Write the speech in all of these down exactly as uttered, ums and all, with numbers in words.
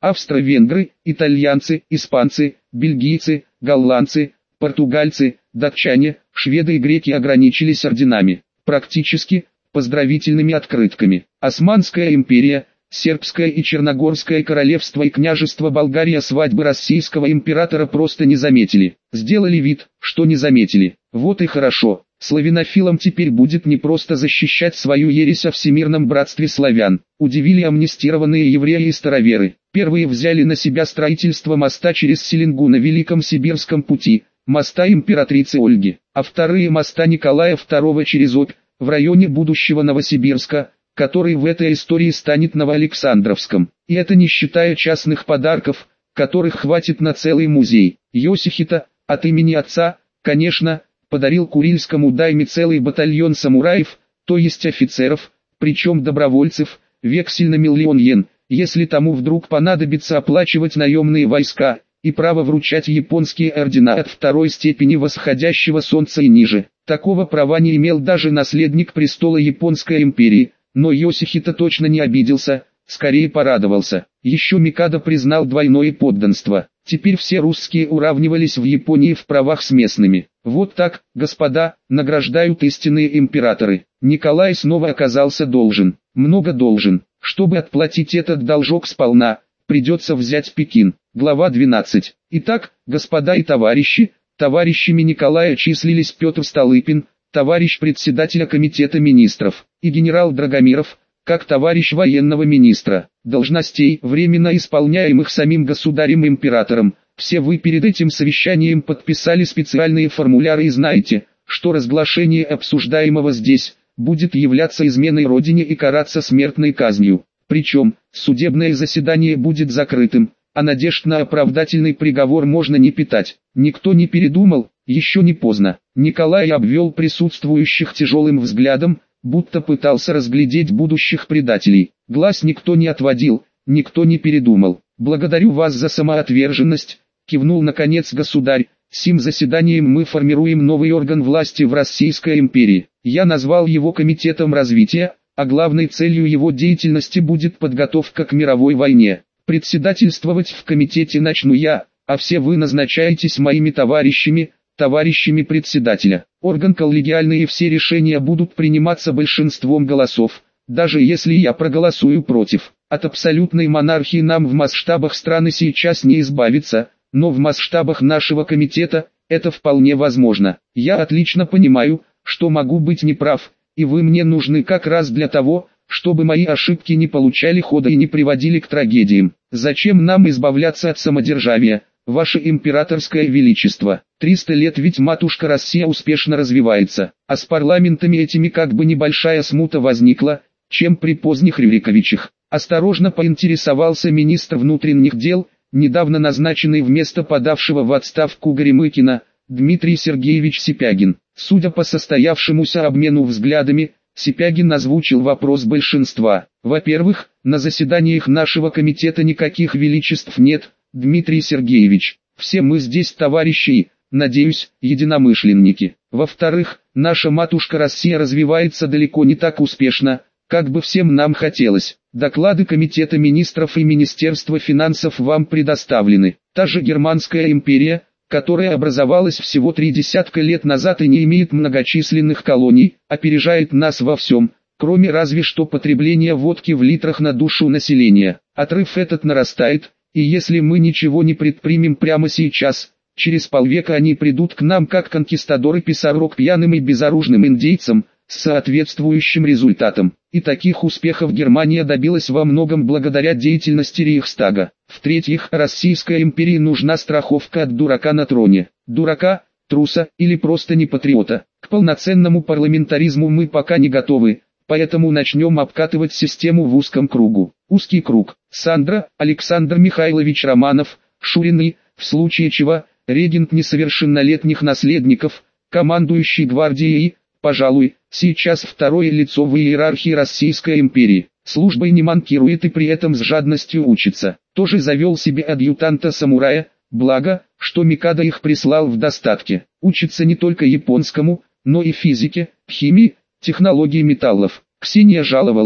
Австро-венгры, итальянцы, испанцы, бельгийцы, голландцы, португальцы, датчане, шведы и греки ограничились орденами, практически поздравительными открытками. Османская империя, Сербское и Черногорское королевство и княжество Болгария свадьбы российского императора просто не заметили. Сделали вид, что не заметили. Вот и хорошо. Славянофилам теперь будет не просто защищать свою ересь о всемирном братстве славян. Удивили амнистированные евреи и староверы. Первые взяли на себя строительство моста через Селенгу на Великом Сибирском пути, моста императрицы Ольги, а вторые моста Николая второго через Обь, в районе будущего Новосибирска, который в этой истории станет Новоалександровском. И это не считая частных подарков, которых хватит на целый музей. Йосихита, от имени отца, конечно, подарил Курильскому дайме целый батальон самураев, то есть офицеров, причем добровольцев, вексель на миллион йен, если тому вдруг понадобится оплачивать наемные войска, и право вручать японские ордена от второй степени восходящего солнца и ниже. Такого права не имел даже наследник престола Японской империи, но Йосихита точно не обиделся, скорее порадовался. Еще Микадо признал двойное подданство. Теперь все русские уравнивались в Японии в правах с местными. Вот так, господа, награждают истинные императоры. Николай снова оказался должен. Много должен. Чтобы отплатить этот должок сполна, придется взять Пекин. Глава двенадцать. Итак, господа и товарищи, товарищами Николая числились Петр Столыпин, товарищ председателя комитета министров, и генерал Драгомиров, как товарищ военного министра. Должностей, временно исполняемых самим государем-императором, все вы перед этим совещанием подписали специальные формуляры и знаете, что разглашение обсуждаемого здесь будет являться изменой родине и караться смертной казнью. Причем, судебное заседание будет закрытым, а надежд на оправдательный приговор можно не питать. Никто не передумал, еще не поздно. Николай обвел присутствующих тяжелым взглядом, будто пытался разглядеть будущих предателей. Глаз никто не отводил, никто не передумал. «Благодарю вас за самоотверженность», — кивнул наконец государь. «Сим заседанием мы формируем новый орган власти в Российской империи. Я назвал его Комитетом развития, а главной целью его деятельности будет подготовка к мировой войне. Председательствовать в комитете начну я, а все вы назначаетесь моими товарищами, товарищами председателя. Орган коллегиальный и все решения будут приниматься большинством голосов, даже если я проголосую против. От абсолютной монархии нам в масштабах страны сейчас не избавиться, но в масштабах нашего комитета это вполне возможно. Я отлично понимаю, что могу быть неправ, и вы мне нужны как раз для того, чтобы мои ошибки не получали хода и не приводили к трагедиям. Зачем нам избавляться от самодержавия, ваше императорское величество? Триста лет ведь матушка Россия успешно развивается, а с парламентами этими как бы небольшая смута возникла, чем при поздних Рюриковичах. Осторожно поинтересовался министр внутренних дел, недавно назначенный вместо подавшего в отставку Горемыкина, Дмитрий Сергеевич Сипягин. Судя по состоявшемуся обмену взглядами, Сипягин озвучил вопрос большинства. Во-первых, на заседаниях нашего комитета никаких величеств нет, Дмитрий Сергеевич. Все мы здесь товарищи, надеюсь, единомышленники. Во-вторых, наша матушка Россия развивается далеко не так успешно, как бы всем нам хотелось. Доклады Комитета министров и Министерства финансов вам предоставлены. Та же Германская империя, которая образовалась всего три десятка лет назад и не имеет многочисленных колоний, опережает нас во всем, кроме разве что потребления водки в литрах на душу населения. Отрыв этот нарастает, и если мы ничего не предпримем прямо сейчас, через полвека они придут к нам как конкистадоры Писарок пьяным и безоружным индейцам, с соответствующим результатом. И таких успехов Германия добилась во многом благодаря деятельности Рейхстага. В-третьих, Российской империи нужна страховка от дурака на троне. Дурака, труса или просто не патриота. К полноценному парламентаризму мы пока не готовы, поэтому начнем обкатывать систему в узком кругу. Узкий круг. Сандра, Александр Михайлович Романов, Шурины, в случае чего, регент несовершеннолетних наследников, командующий гвардией, пожалуй, сейчас второе лицо в иерархии Российской империи. Службой не манкирует и при этом с жадностью учится. Тоже завел себе адъютанта-самурая, благо, что Микадо их прислал в достатке. Учится не только японскому, но и физике, химии, технологии металлов. Ксения жаловалась,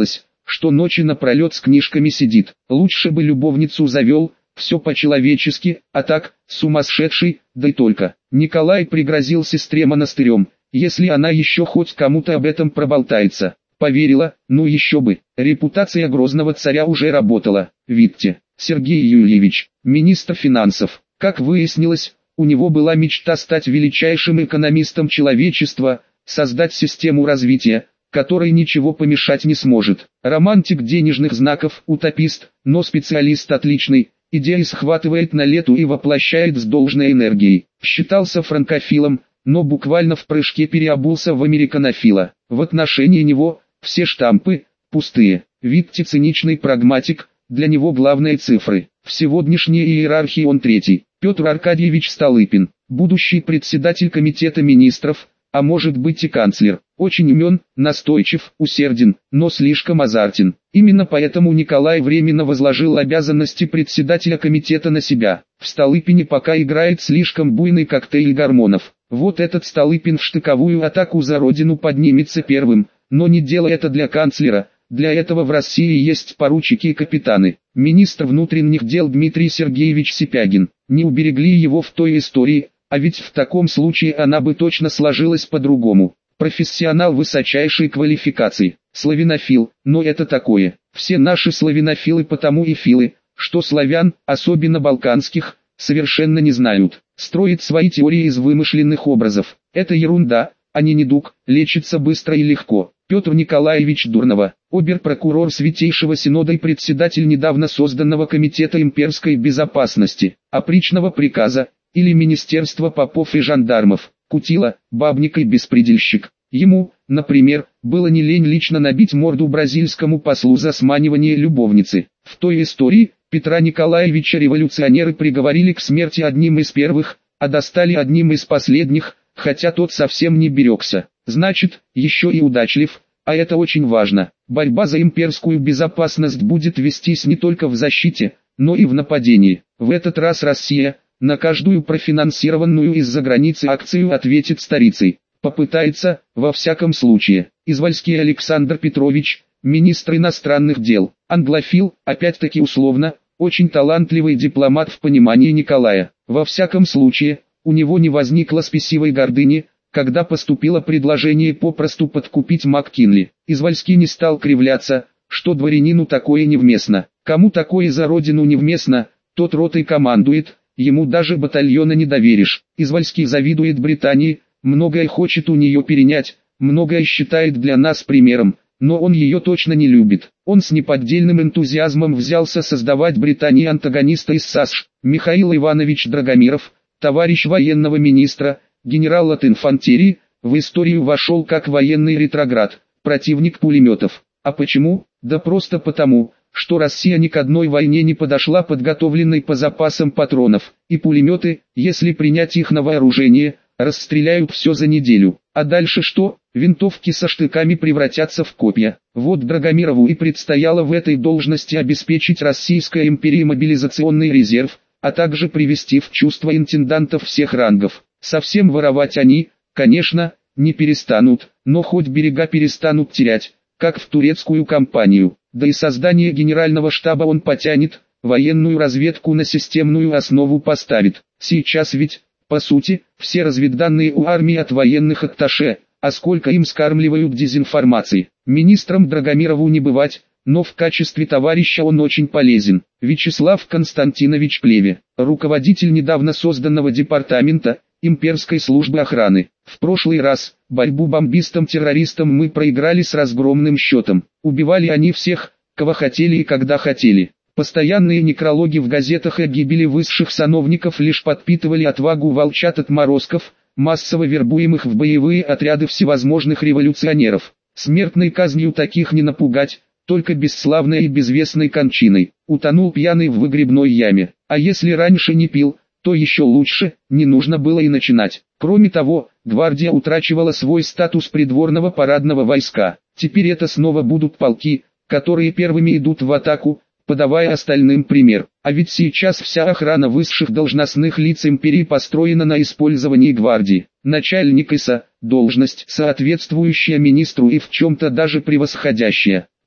что ночи напролет с книжками сидит. Лучше бы любовницу завел, все по-человечески, а так, сумасшедший, да и только. Николай пригрозил сестре монастырем, если она еще хоть кому-то об этом проболтается. Поверила, ну еще бы, репутация грозного царя уже работала. Видите, Сергей Юльевич, министр финансов, как выяснилось, у него была мечта стать величайшим экономистом человечества, создать систему развития, которой ничего помешать не сможет. Романтик денежных знаков, утопист, но специалист отличный, идеи схватывает на лету и воплощает с должной энергией. Считался франкофилом, но буквально в прыжке переобулся в американофила. В отношении него все штампы пустые. Видите, циничный прагматик, для него главные цифры. В сегодняшней иерархии он третий. Петр Аркадьевич Столыпин, будущий председатель комитета министров, а может быть и канцлер. Очень умен, настойчив, усерден, но слишком азартен. Именно поэтому Николай временно возложил обязанности председателя комитета на себя. В Столыпине пока играет слишком буйный коктейль гормонов. Вот этот Столыпин в штыковую атаку за родину поднимется первым, но не делай это для канцлера. Для этого в России есть поручики и капитаны. Министр внутренних дел Дмитрий Сергеевич Сипягин. Не уберегли его в той истории, а ведь в таком случае она бы точно сложилась по-другому. Профессионал высочайшей квалификации, славянофил, но это такое. Все наши славянофилы потому и филы, что славян, особенно балканских, совершенно не знают. Строить свои теории из вымышленных образов. Это ерунда, а не недуг, лечится быстро и легко. Петр Николаевич Дурнова, обер-прокурор Святейшего Синода и председатель недавно созданного Комитета имперской безопасности, опричного приказа, или Министерства попов и жандармов, кутила, бабник и беспредельщик. Ему, например, было не лень лично набить морду бразильскому послу за сманивание любовницы. В той истории Петра Николаевича революционеры приговорили к смерти одним из первых, а достали одним из последних, хотя тот совсем не берегся. Значит, еще и удачлив, а это очень важно. Борьба за имперскую безопасность будет вестись не только в защите, но и в нападении. В этот раз Россия на каждую профинансированную из-за границы акцию ответит старицей. Попытается, во всяком случае. Извольский Александр Петрович, министр иностранных дел, англофил, опять-таки условно, очень талантливый дипломат в понимании Николая. Во всяком случае, у него не возникло спесивой гордыни, когда поступило предложение попросту подкупить МакКинли. Извольский не стал кривляться, что дворянину такое невместно. Кому такое за родину невместно, тот ротой командует, ему даже батальона не доверишь. Извольский завидует Британии, многое хочет у нее перенять, многое считает для нас примером, но он ее точно не любит. Он с неподдельным энтузиазмом взялся создавать Британии антагониста из САСШ. Михаил Иванович Драгомиров, товарищ военного министра, генерал от инфантерии, в историю вошел как военный ретроград, противник пулеметов. А почему? Да просто потому, что Россия ни к одной войне не подошла подготовленной по запасам патронов, и пулеметы, если принять их на вооружение, расстреляют все за неделю. А дальше что? Винтовки со штыками превратятся в копья. Вот Драгомирову и предстояло в этой должности обеспечить Российской империи мобилизационный резерв, а также привести в чувство интендантов всех рангов. Совсем воровать они, конечно, не перестанут, но хоть берега перестанут терять, как в турецкую кампанию. Да и создание генерального штаба он потянет, военную разведку на системную основу поставит. Сейчас ведь, по сути, все разведданные у армии от военных атташе, а сколько им скармливают дезинформации. Министром Драгомирову не бывать, но в качестве товарища он очень полезен. Вячеслав Константинович Плеве, руководитель недавно созданного департамента имперской службы охраны. В прошлый раз борьбу бомбистам-террористам мы проиграли с разгромным счетом. Убивали они всех, кого хотели и когда хотели. Постоянные некрологи в газетах о гибели высших сановников лишь подпитывали отвагу волчат-отморозков, массово вербуемых в боевые отряды всевозможных революционеров. Смертной казнью таких не напугать, только бесславной и безвестной кончиной. Утонул пьяный в выгребной яме. А если раньше не пил, то еще лучше, не нужно было и начинать. Кроме того, гвардия утрачивала свой статус придворного парадного войска. Теперь это снова будут полки, которые первыми идут в атаку, подавая остальным пример. А ведь сейчас вся охрана высших должностных лиц империи построена на использовании гвардии. Начальник ИСа – должность, соответствующая министру и в чем-то даже превосходящая.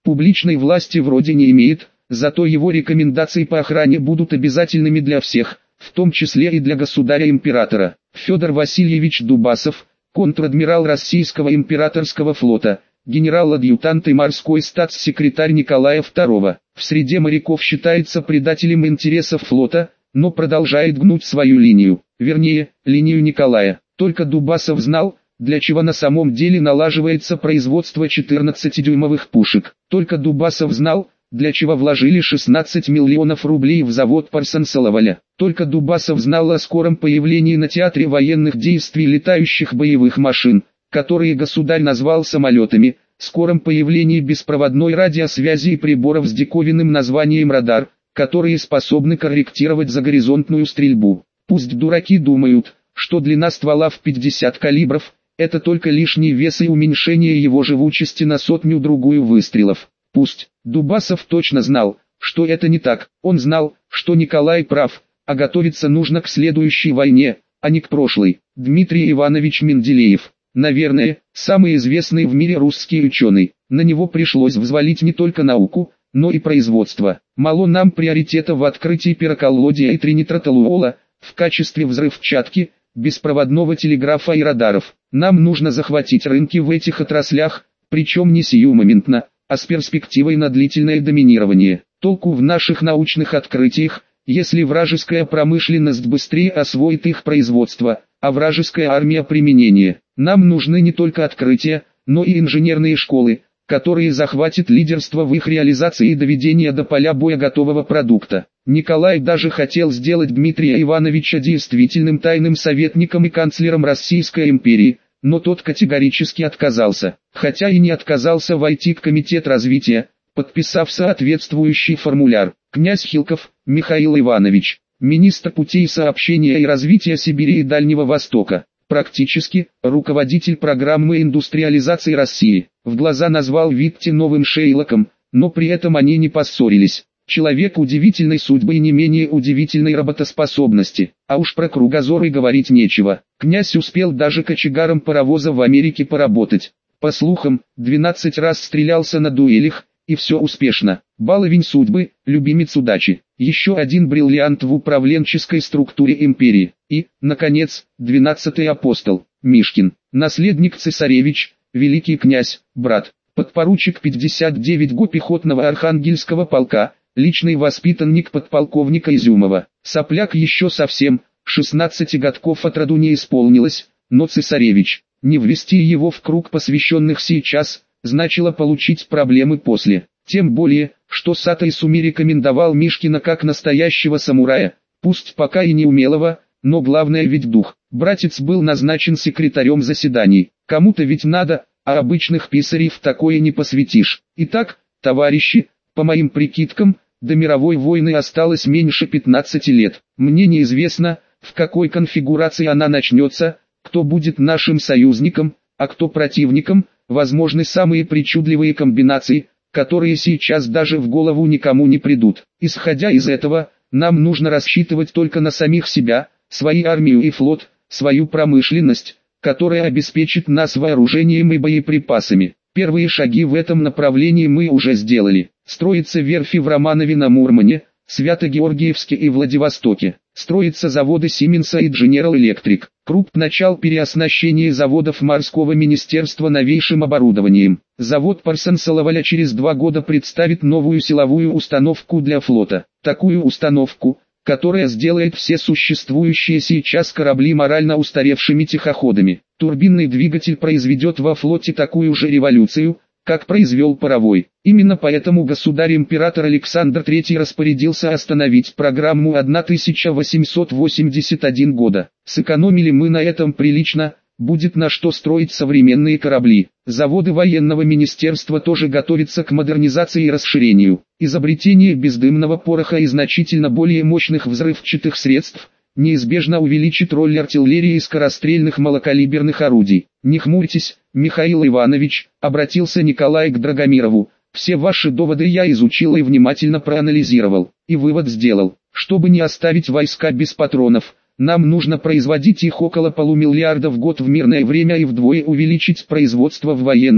Публичной власти вроде не имеет, зато его рекомендации по охране будут обязательными для всех, в том числе и для государя-императора. Федор Васильевич Дубасов, контр-адмирал Российского императорского флота, генерал-адъютант и морской статс-секретарь Николая второго. В среде моряков считается предателем интересов флота, но продолжает гнуть свою линию, вернее, линию Николая. Только Дубасов знал, для чего на самом деле налаживается производство четырнадцатидюймовых пушек. Только Дубасов знал, для чего вложили шестнадцать миллионов рублей в завод Парсонсоловаля. Только Дубасов знал о скором появлении на театре военных действий летающих боевых машин, которые государь назвал самолетами, скором появлении беспроводной радиосвязи и приборов с диковинным названием радар, которые способны корректировать загоризонтную стрельбу. Пусть дураки думают, что длина ствола в пятьдесят калибров – это только лишний вес и уменьшение его живучести на сотню-другую выстрелов. Пусть. Дубасов точно знал, что это не так. Он знал, что Николай прав, а готовиться нужно к следующей войне, а не к прошлой. Дмитрий Иванович Менделеев, наверное, самый известный в мире русский ученый. На него пришлось взвалить не только науку, но и производство. Мало нам приоритета в открытии пироколлодия и тринитротолуола, в качестве взрывчатки, беспроводного телеграфа и радаров. Нам нужно захватить рынки в этих отраслях, причем не сиюмоментно, а с перспективой на длительное доминирование. Толку в наших научных открытиях, если вражеская промышленность быстрее освоит их производство, а вражеская армия применение. Нам нужны не только открытия, но и инженерные школы, которые захватят лидерство в их реализации и доведение до поля боя готового продукта. Николай даже хотел сделать Дмитрия Ивановича действительным тайным советником и канцлером Российской империи, но тот категорически отказался, хотя и не отказался войти в комитет развития, подписав соответствующий формуляр. Князь Хилков Михаил Иванович, министр путей сообщения и развития Сибири и Дальнего Востока, практически руководитель программы индустриализации России, в глаза назвал Витте новым Шейлоком, но при этом они не поссорились. Человек удивительной судьбы и не менее удивительной работоспособности, а уж про кругозор и говорить нечего. Князь успел даже кочегаром паровоза в Америке поработать. По слухам, двенадцать раз стрелялся на дуэлях, и все успешно. Баловень судьбы, любимец удачи. Еще один бриллиант в управленческой структуре империи. И, наконец, двенадцатый апостол, Мишкин, наследник цесаревич, великий князь, брат, подпоручик пятьдесят девять го пехотного архангельского полка, личный воспитанник подполковника Изюмова. Сопляк еще совсем, шестнадцати годков от роду не исполнилось, но цесаревич, не ввести его в круг посвященных сейчас, значило получить проблемы после. Тем более, что Сато Изуми рекомендовал Мишкина как настоящего самурая, пусть пока и не умелого, но главное ведь дух. Братец был назначен секретарем заседаний. Кому-то ведь надо, а обычных писарей в такое не посвятишь. Итак, товарищи, по моим прикидкам, до мировой войны осталось меньше пятнадцати лет. Мне неизвестно, в какой конфигурации она начнется, кто будет нашим союзником, а кто противником, возможны самые причудливые комбинации, которые сейчас даже в голову никому не придут. Исходя из этого, нам нужно рассчитывать только на самих себя, свою армию и флот, свою промышленность, которая обеспечит нас вооружением и боеприпасами. Первые шаги в этом направлении мы уже сделали. Строятся верфи в Романове на Мурмане, Свято-Георгиевске и Владивостоке. Строятся заводы Siemens и General Electric. Круп начал переоснащение заводов морского министерства новейшим оборудованием. Завод Парсонсоловаля через два года представит новую силовую установку для флота. Такую установку, которая сделает все существующие сейчас корабли морально устаревшими тихоходами. Турбинный двигатель произведет во флоте такую же революцию, как произвел паровой. Именно поэтому государь-император Александр третий распорядился остановить программу тысяча восемьсот восемьдесят первого года. Сэкономили мы на этом прилично, будет на что строить современные корабли. Заводы военного министерства тоже готовятся к модернизации и расширению. Изобретение бездымного пороха и значительно более мощных взрывчатых средств неизбежно увеличит роль артиллерии и скорострельных малокалиберных орудий. Не хмурьтесь, Михаил Иванович, обратился Николай к Драгомирову. Все ваши доводы я изучил и внимательно проанализировал, и вывод сделал. Чтобы не оставить войска без патронов, нам нужно производить их около полумиллиарда в год в мирное время и вдвое увеличить производство в военное,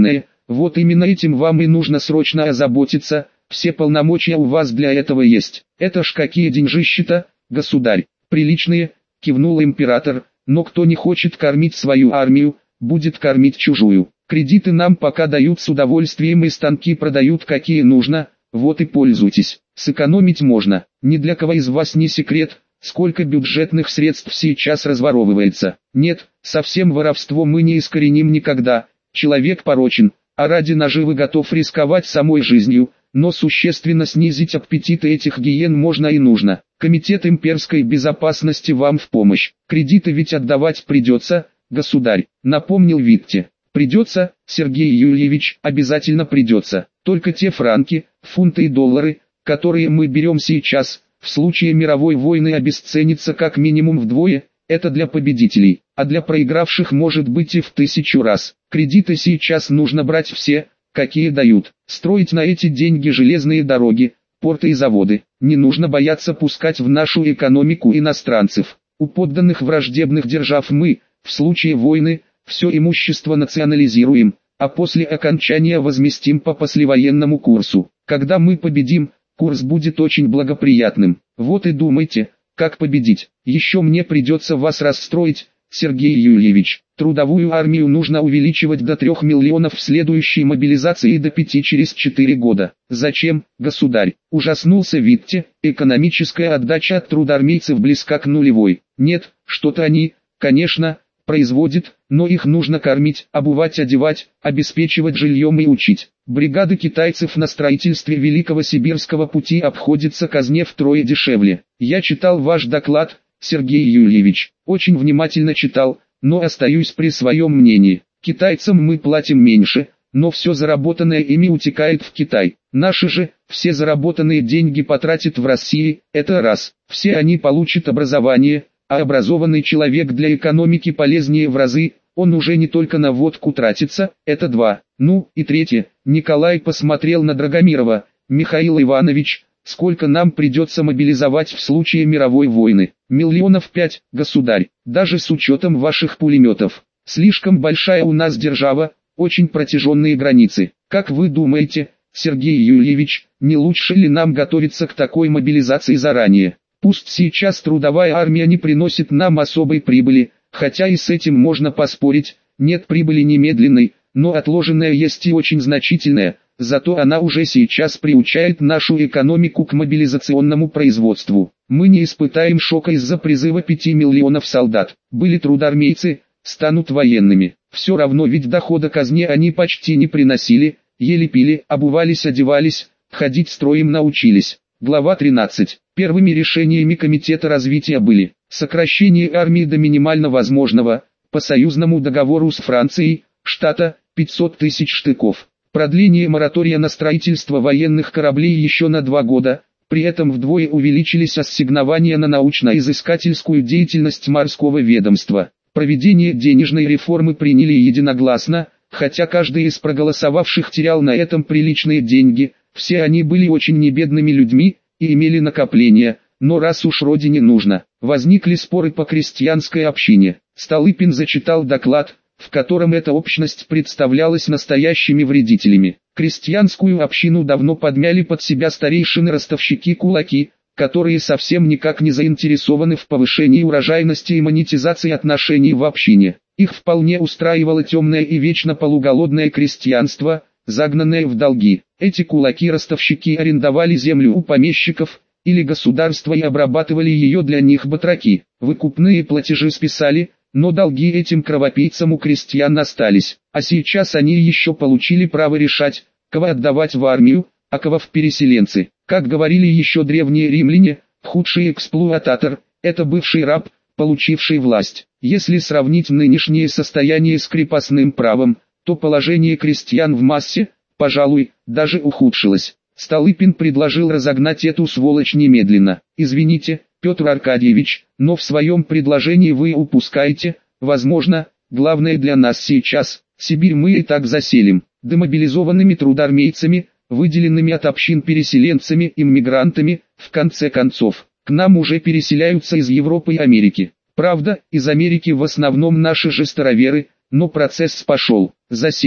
Вот именно этим вам и нужно срочно озаботиться, все полномочия у вас для этого есть. Это ж какие деньжищи-то, государь. Приличные, кивнул император, но кто не хочет кормить свою армию, будет кормить чужую. Кредиты нам пока дают с удовольствием и станки продают какие нужно, вот и пользуйтесь. Сэкономить можно. Ни для кого из вас не секрет, сколько бюджетных средств сейчас разворовывается. Нет, совсем воровство мы не искореним никогда. Человек порочен, а ради наживы готов рисковать самой жизнью, но существенно снизить аппетиты этих гиен можно и нужно. Комитет имперской безопасности вам в помощь. Кредиты ведь отдавать придется, государь, напомнил Витте. Придется, Сергей Юльевич, обязательно придется. Только те франки, фунты и доллары, которые мы берем сейчас, в случае мировой войны обесценятся как минимум вдвое, это для победителей, а для проигравших может быть и в тысячу раз. Кредиты сейчас нужно брать все, какие дают. Строить на эти деньги железные дороги, порты и заводы. Не нужно бояться пускать в нашу экономику иностранцев. У подданных враждебных держав мы, в случае войны, все имущество национализируем, а после окончания возместим по послевоенному курсу. Когда мы победим, курс будет очень благоприятным. Вот и думайте, как победить. Еще мне придется вас расстроить, Сергей Юльевич. Трудовую армию нужно увеличивать до трех миллионов в следующей мобилизации и до пяти через четыре года. Зачем, государь? Ужаснулся Витте. Экономическая отдача от трудармейцев близка к нулевой. Нет, что-то они, конечно, производят, но их нужно кормить, обувать, одевать, обеспечивать жильем и учить. Бригады китайцев на строительстве Великого Сибирского пути обходятся казне втрое дешевле. Я читал ваш доклад, Сергей Юльевич, очень внимательно читал, но остаюсь при своем мнении. Китайцам мы платим меньше, но все заработанное ими утекает в Китай. Наши же, все заработанные деньги потратят в России, это раз. Все они получат образование, а образованный человек для экономики полезнее в разы, он уже не только на водку тратится, это два. Ну, и третье, Николай посмотрел на Драгомирова. Михаил Иванович, сколько нам придется мобилизовать в случае мировой войны? Миллионов пять, государь, даже с учетом ваших пулеметов. Слишком большая у нас держава, очень протяженные границы. Как вы думаете, Сергей Юльевич, не лучше ли нам готовиться к такой мобилизации заранее? Пусть сейчас трудовая армия не приносит нам особой прибыли, хотя и с этим можно поспорить, нет прибыли немедленной, но отложенная есть и очень значительная, зато она уже сейчас приучает нашу экономику к мобилизационному производству. Мы не испытаем шока из-за призыва пяти миллионов солдат. Были трудармейцы, станут военными. Все равно ведь дохода казне они почти не приносили, еле пили, обувались, одевались, ходить строем научились. Глава тринадцать. Первыми решениями Комитета развития были сокращение армии до минимально возможного, по союзному договору с Францией, штата, пятьсот тысяч штыков, продление моратория на строительство военных кораблей еще на два года, при этом вдвое увеличились ассигнования на научно-изыскательскую деятельность морского ведомства. Проведение денежной реформы приняли единогласно, хотя каждый из проголосовавших терял на этом приличные деньги. Все они были очень небедными людьми и имели накопления, но раз уж родине нужно, возникли споры по крестьянской общине. Столыпин зачитал доклад, в котором эта общность представлялась настоящими вредителями. Крестьянскую общину давно подмяли под себя старейшины-ростовщики-кулаки, которые совсем никак не заинтересованы в повышении урожайности и монетизации отношений в общине. Их вполне устраивало темное и вечно полуголодное крестьянство, загнанное в долги. Эти кулаки-ростовщики арендовали землю у помещиков или государства и обрабатывали ее для них батраки. Выкупные платежи списали, но долги этим кровопийцам у крестьян остались. А сейчас они еще получили право решать, кого отдавать в армию, а кого в переселенцы. Как говорили еще древние римляне, худший эксплуататор – это бывший раб, получивший власть. Если сравнить нынешнее состояние с крепостным правом, то положение крестьян в массе, пожалуй, даже ухудшилось. Столыпин предложил разогнать эту сволочь немедленно. Извините, Петр Аркадьевич, но в своем предложении вы упускаете, возможно, главное для нас сейчас, Сибирь мы и так заселим, демобилизованными трудармейцами, выделенными от общин переселенцами и мигрантами, в конце концов, к нам уже переселяются из Европы и Америки. Правда, из Америки в основном наши же староверы, но процесс пошел, заселим.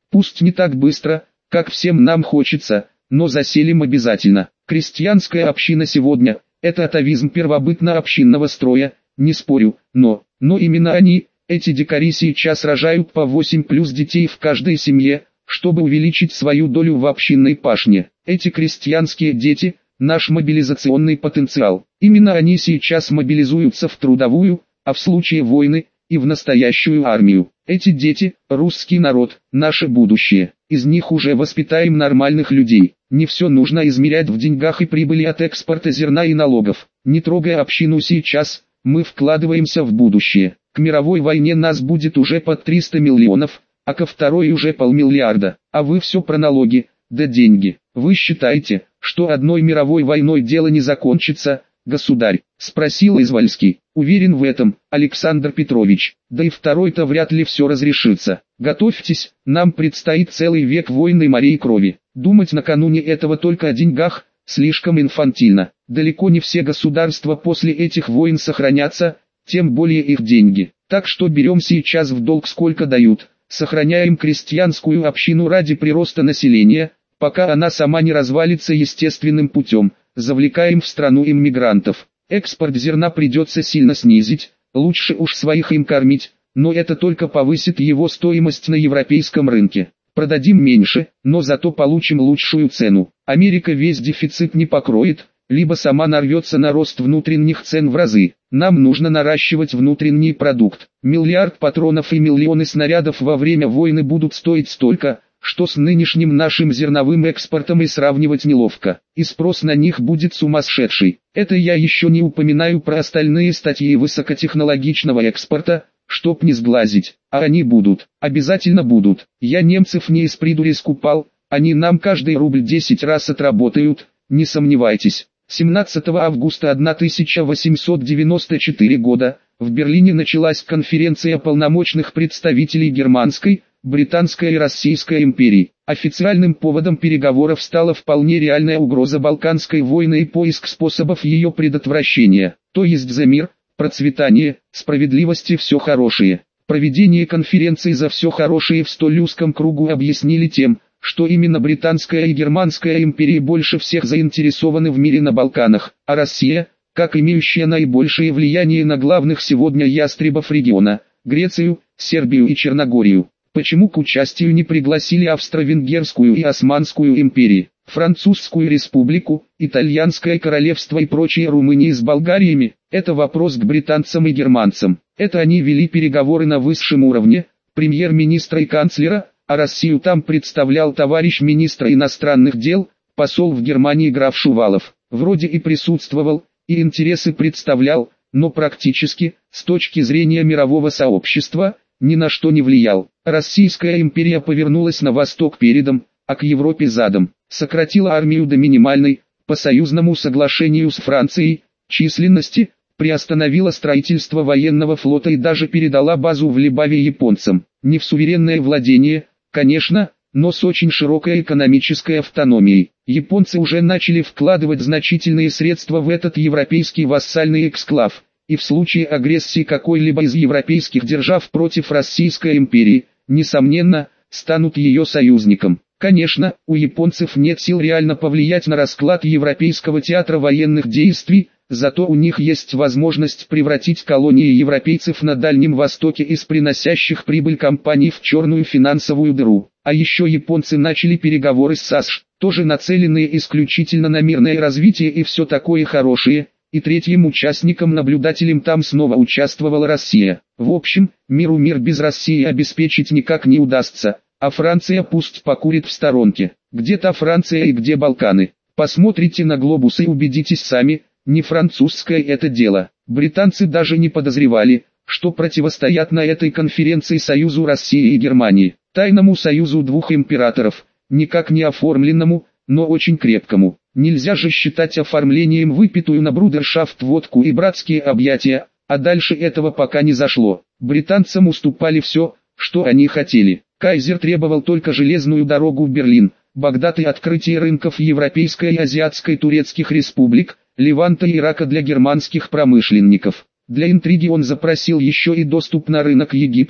Пусть не так быстро, как всем нам хочется, но заселим обязательно. Крестьянская община сегодня – это атовизм первобытно-общинного строя, не спорю, но, но именно они, эти дикари сейчас рожают по восемь плюс детей в каждой семье, чтобы увеличить свою долю в общинной пашне. Эти крестьянские дети – наш мобилизационный потенциал. Именно они сейчас мобилизуются в трудовую, а в случае войны – и в настоящую армию. Эти дети – русский народ, наше будущее. Из них уже воспитаем нормальных людей. Не все нужно измерять в деньгах и прибыли от экспорта зерна и налогов. Не трогая общину сейчас, мы вкладываемся в будущее. К мировой войне нас будет уже под триста миллионов, а ко второй уже полмиллиарда. А вы все про налоги, да деньги. Вы считаете, что одной мировой войной дело не закончится, государь? Спросил Извольский. Уверен в этом, Александр Петрович. Да и второй-то вряд ли все разрешится. Готовьтесь, нам предстоит целый век войны морей и крови. Думать накануне этого только о деньгах слишком инфантильно. Далеко не все государства после этих войн сохранятся, тем более их деньги. Так что берем сейчас в долг сколько дают, сохраняем крестьянскую общину ради прироста населения, пока она сама не развалится естественным путем, завлекаем в страну иммигрантов. Экспорт зерна придется сильно снизить, лучше уж своих им кормить, но это только повысит его стоимость на европейском рынке. Продадим меньше, но зато получим лучшую цену. Америка весь дефицит не покроет, либо сама нарвется на рост внутренних цен в разы. Нам нужно наращивать внутренний продукт. Миллиард патронов и миллионы снарядов во время войны будут стоить столько, что с нынешним нашим зерновым экспортом и сравнивать неловко. И спрос на них будет сумасшедший. Это я еще не упоминаю про остальные статьи высокотехнологичного экспорта, чтоб не сглазить. А они будут, обязательно будут. Я немцев не из придури скупал, они нам каждый рубль десять раз отработают, не сомневайтесь. семнадцатого августа тысяча восемьсот девяносто четвёртого года в Берлине началась конференция полномочных представителей германской, британской и российской империй. Официальным поводом переговоров стала вполне реальная угроза Балканской войны и поиск способов ее предотвращения, то есть за мир, процветание, справедливость и все хорошее. Проведение конференции за все хорошее в столь узком кругу объяснили тем, что именно британская и германская империи больше всех заинтересованы в мире на Балканах, а Россия, как имеющая наибольшее влияние на главных сегодня ястребов региона, Грецию, Сербию и Черногорию. Почему к участию не пригласили Австро-Венгерскую и Османскую империи, Французскую республику, Итальянское королевство и прочие Румынии с Болгариями? Это вопрос к британцам и германцам. Это они вели переговоры на высшем уровне, премьер-министра и канцлера, а Россию там представлял товарищ министра иностранных дел, посол в Германии граф Шувалов. Вроде и присутствовал, и интересы представлял, но практически, с точки зрения мирового сообщества, ни на что не влиял. Российская империя повернулась на восток передом, а к Европе задом, сократила армию до минимальной, по союзному соглашению с Францией, численности, приостановила строительство военного флота и даже передала базу в Либаве японцам. Не в суверенное владение, конечно, но с очень широкой экономической автономией. Японцы уже начали вкладывать значительные средства в этот европейский вассальный эксклав, и в случае агрессии какой-либо из европейских держав против Российской империи, несомненно, станут ее союзником. Конечно, у японцев нет сил реально повлиять на расклад Европейского театра военных действий, зато у них есть возможность превратить колонии европейцев на Дальнем Востоке из приносящих прибыль компаний в черную финансовую дыру. А еще японцы начали переговоры с САСШ, тоже нацеленные исключительно на мирное развитие и все такое хорошее. И третьим участником-наблюдателем там снова участвовала Россия. В общем, миру мир без России обеспечить никак не удастся, а Франция пусть покурит в сторонке. Где-то Франция и где Балканы. Посмотрите на глобус и убедитесь сами, не французское это дело. Британцы даже не подозревали, что противостоят на этой конференции союзу России и Германии. Тайному союзу двух императоров, никак не оформленному, но очень крепкому. Нельзя же считать оформлением выпитую на брудершафт водку и братские объятия, а дальше этого пока не зашло. Британцам уступали все, что они хотели. Кайзер требовал только железную дорогу в Берлин, Багдад и открытие рынков европейской и азиатской турецких республик, Леванта и Ирака для германских промышленников. Для интриги он запросил еще и доступ на рынок Египта,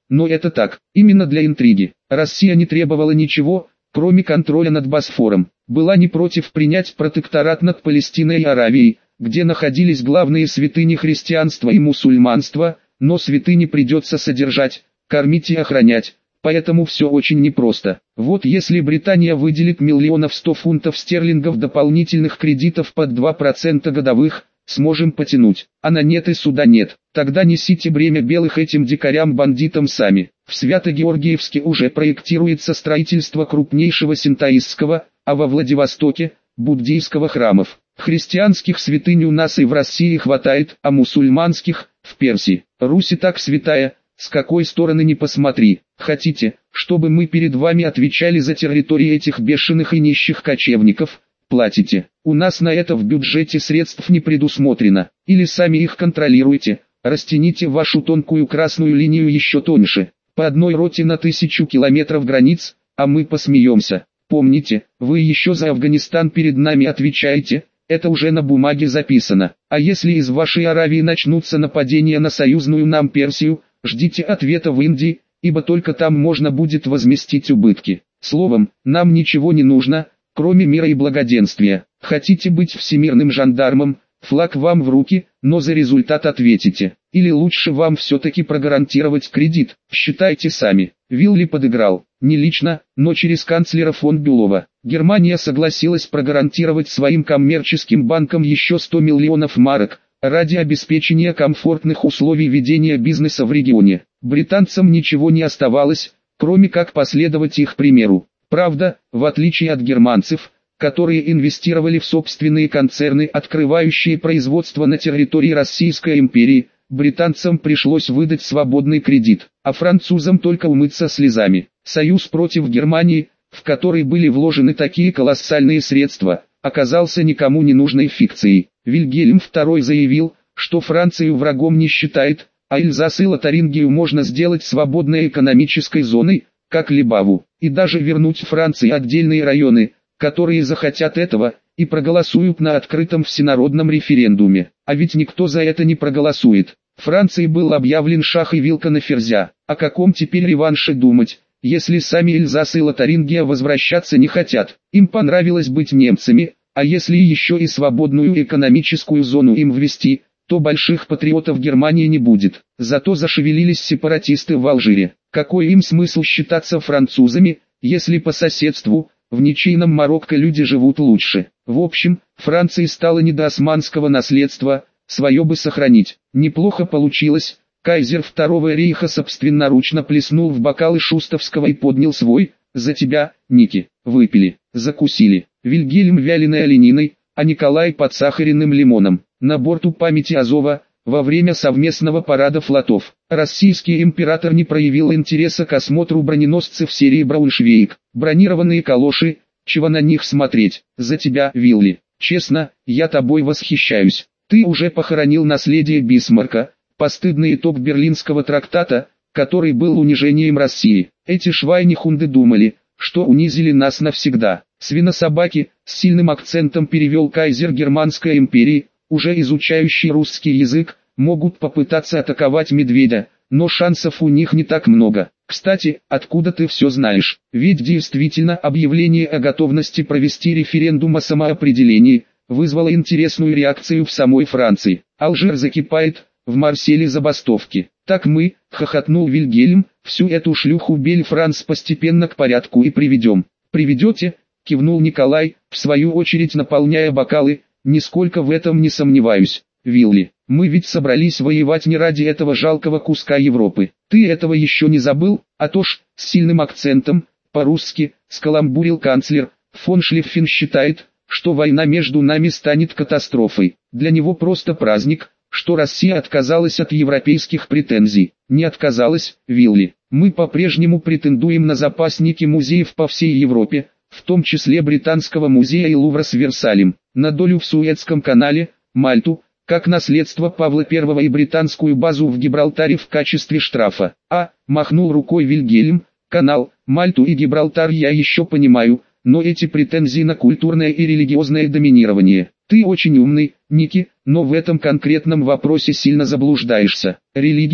но это так, именно для интриги. Россия не требовала ничего, кроме контроля над Босфором. Была не против принять протекторат над Палестиной и Аравией, где находились главные святыни христианства и мусульманства, но святыни придется содержать, кормить и охранять. Поэтому все очень непросто. Вот если Британия выделит миллионов сто фунтов стерлингов дополнительных кредитов под два процента годовых, сможем потянуть. А на нет и суда нет. Тогда несите бремя белых этим дикарям-бандитам сами. В Свято-Георгиевске уже проектируется строительство крупнейшего синтоистского, а во Владивостоке – буддийского храмов. Христианских святынь у нас и в России хватает, а мусульманских – в Персии. Русь и так святая, с какой стороны ни посмотри. Хотите, чтобы мы перед вами отвечали за территории этих бешеных и нищих кочевников? Платите. У нас на это в бюджете средств не предусмотрено. Или сами их контролируйте, растяните вашу тонкую красную линию еще тоньше. По одной роте на тысячу километров границ, а мы посмеемся. Помните, вы еще за Афганистан перед нами отвечаете, это уже на бумаге записано. А если из вашей Аравии начнутся нападения на союзную нам Персию, ждите ответа в Индии, ибо только там можно будет возместить убытки. Словом, нам ничего не нужно, кроме мира и благоденствия. Хотите быть всемирным жандармом, флаг вам в руки, но за результат ответите. Или лучше вам все-таки прогарантировать кредит, считайте сами. Вилли подыграл, не лично, но через канцлера фон Бюлова. Германия согласилась прогарантировать своим коммерческим банкам еще сто миллионов марок, ради обеспечения комфортных условий ведения бизнеса в регионе. Британцам ничего не оставалось, кроме как последовать их примеру. Правда, в отличие от германцев, которые инвестировали в собственные концерны, открывающие производство на территории Российской империи, британцам пришлось выдать свободный кредит, а французам только умыться слезами. Союз против Германии, в который были вложены такие колоссальные средства, оказался никому не нужной фикцией. Вильгельм второй заявил, что Францию врагом не считает, а Эльзас и Лотарингию можно сделать свободной экономической зоной, как Либаву, и даже вернуть Франции отдельные районы, которые захотят этого, и проголосуют на открытом всенародном референдуме. А ведь никто за это не проголосует. Франции был объявлен шах и вилка на ферзя. О каком теперь реванше думать, если сами Эльзас и Лотарингия возвращаться не хотят? Им понравилось быть немцами, а если еще и свободную экономическую зону им ввести, то больших патриотов Германии не будет. Зато зашевелились сепаратисты в Алжире. Какой им смысл считаться французами, если по соседству, в ничейном Марокко люди живут лучше? В общем, Франции стало не до османского наследства, свое бы сохранить. Неплохо получилось. Кайзер Второго рейха собственноручно плеснул в бокалы Шустовского и поднял свой. За тебя, Ники. Выпили, закусили. Вильгельм вяленой олениной, а Николай подсахаренным лимоном. На борту памяти Азова, во время совместного парада флотов, российский император не проявил интереса к осмотру броненосцев серии Брауншвейг. Бронированные калоши, чего на них смотреть? За тебя, Вилли. Честно, я тобой восхищаюсь. Ты уже похоронил наследие Бисмарка, постыдный итог Берлинского трактата, который был унижением России. Эти швайнихунды думали, что унизили нас навсегда. Свинособаки, с сильным акцентом перевел кайзер Германской империи, уже изучающий русский язык, могут попытаться атаковать медведя, но шансов у них не так много. Кстати, откуда ты все знаешь? Ведь действительно объявление о готовности провести референдум о самоопределении вызвало интересную реакцию в самой Франции. Алжир закипает, в Марселе забастовки. Так мы, хохотнул Вильгельм, всю эту шлюху Бель-Франс постепенно к порядку и приведем. Приведете? Кивнул Николай, в свою очередь наполняя бокалы. Нисколько в этом не сомневаюсь, Вилли. Мы ведь собрались воевать не ради этого жалкого куска Европы. Ты этого еще не забыл? А то ж, с сильным акцентом, по-русски, скаламбурил канцлер. Фон Шлиффен считает, что война между нами станет катастрофой. Для него просто праздник, что Россия отказалась от европейских претензий. Не отказалась, Вилли. Мы по-прежнему претендуем на запасники музеев по всей Европе, в том числе Британского музея и Лувра с Версалем, на долю в Суэцком канале, Мальту, как наследство Павла Первого и британскую базу в Гибралтаре в качестве штрафа. А, махнул рукой Вильгельм, канал, Мальту и Гибралтар я еще понимаю, но эти претензии на культурное и религиозное доминирование. Ты очень умный, Ники, но в этом конкретном вопросе сильно заблуждаешься. Религия –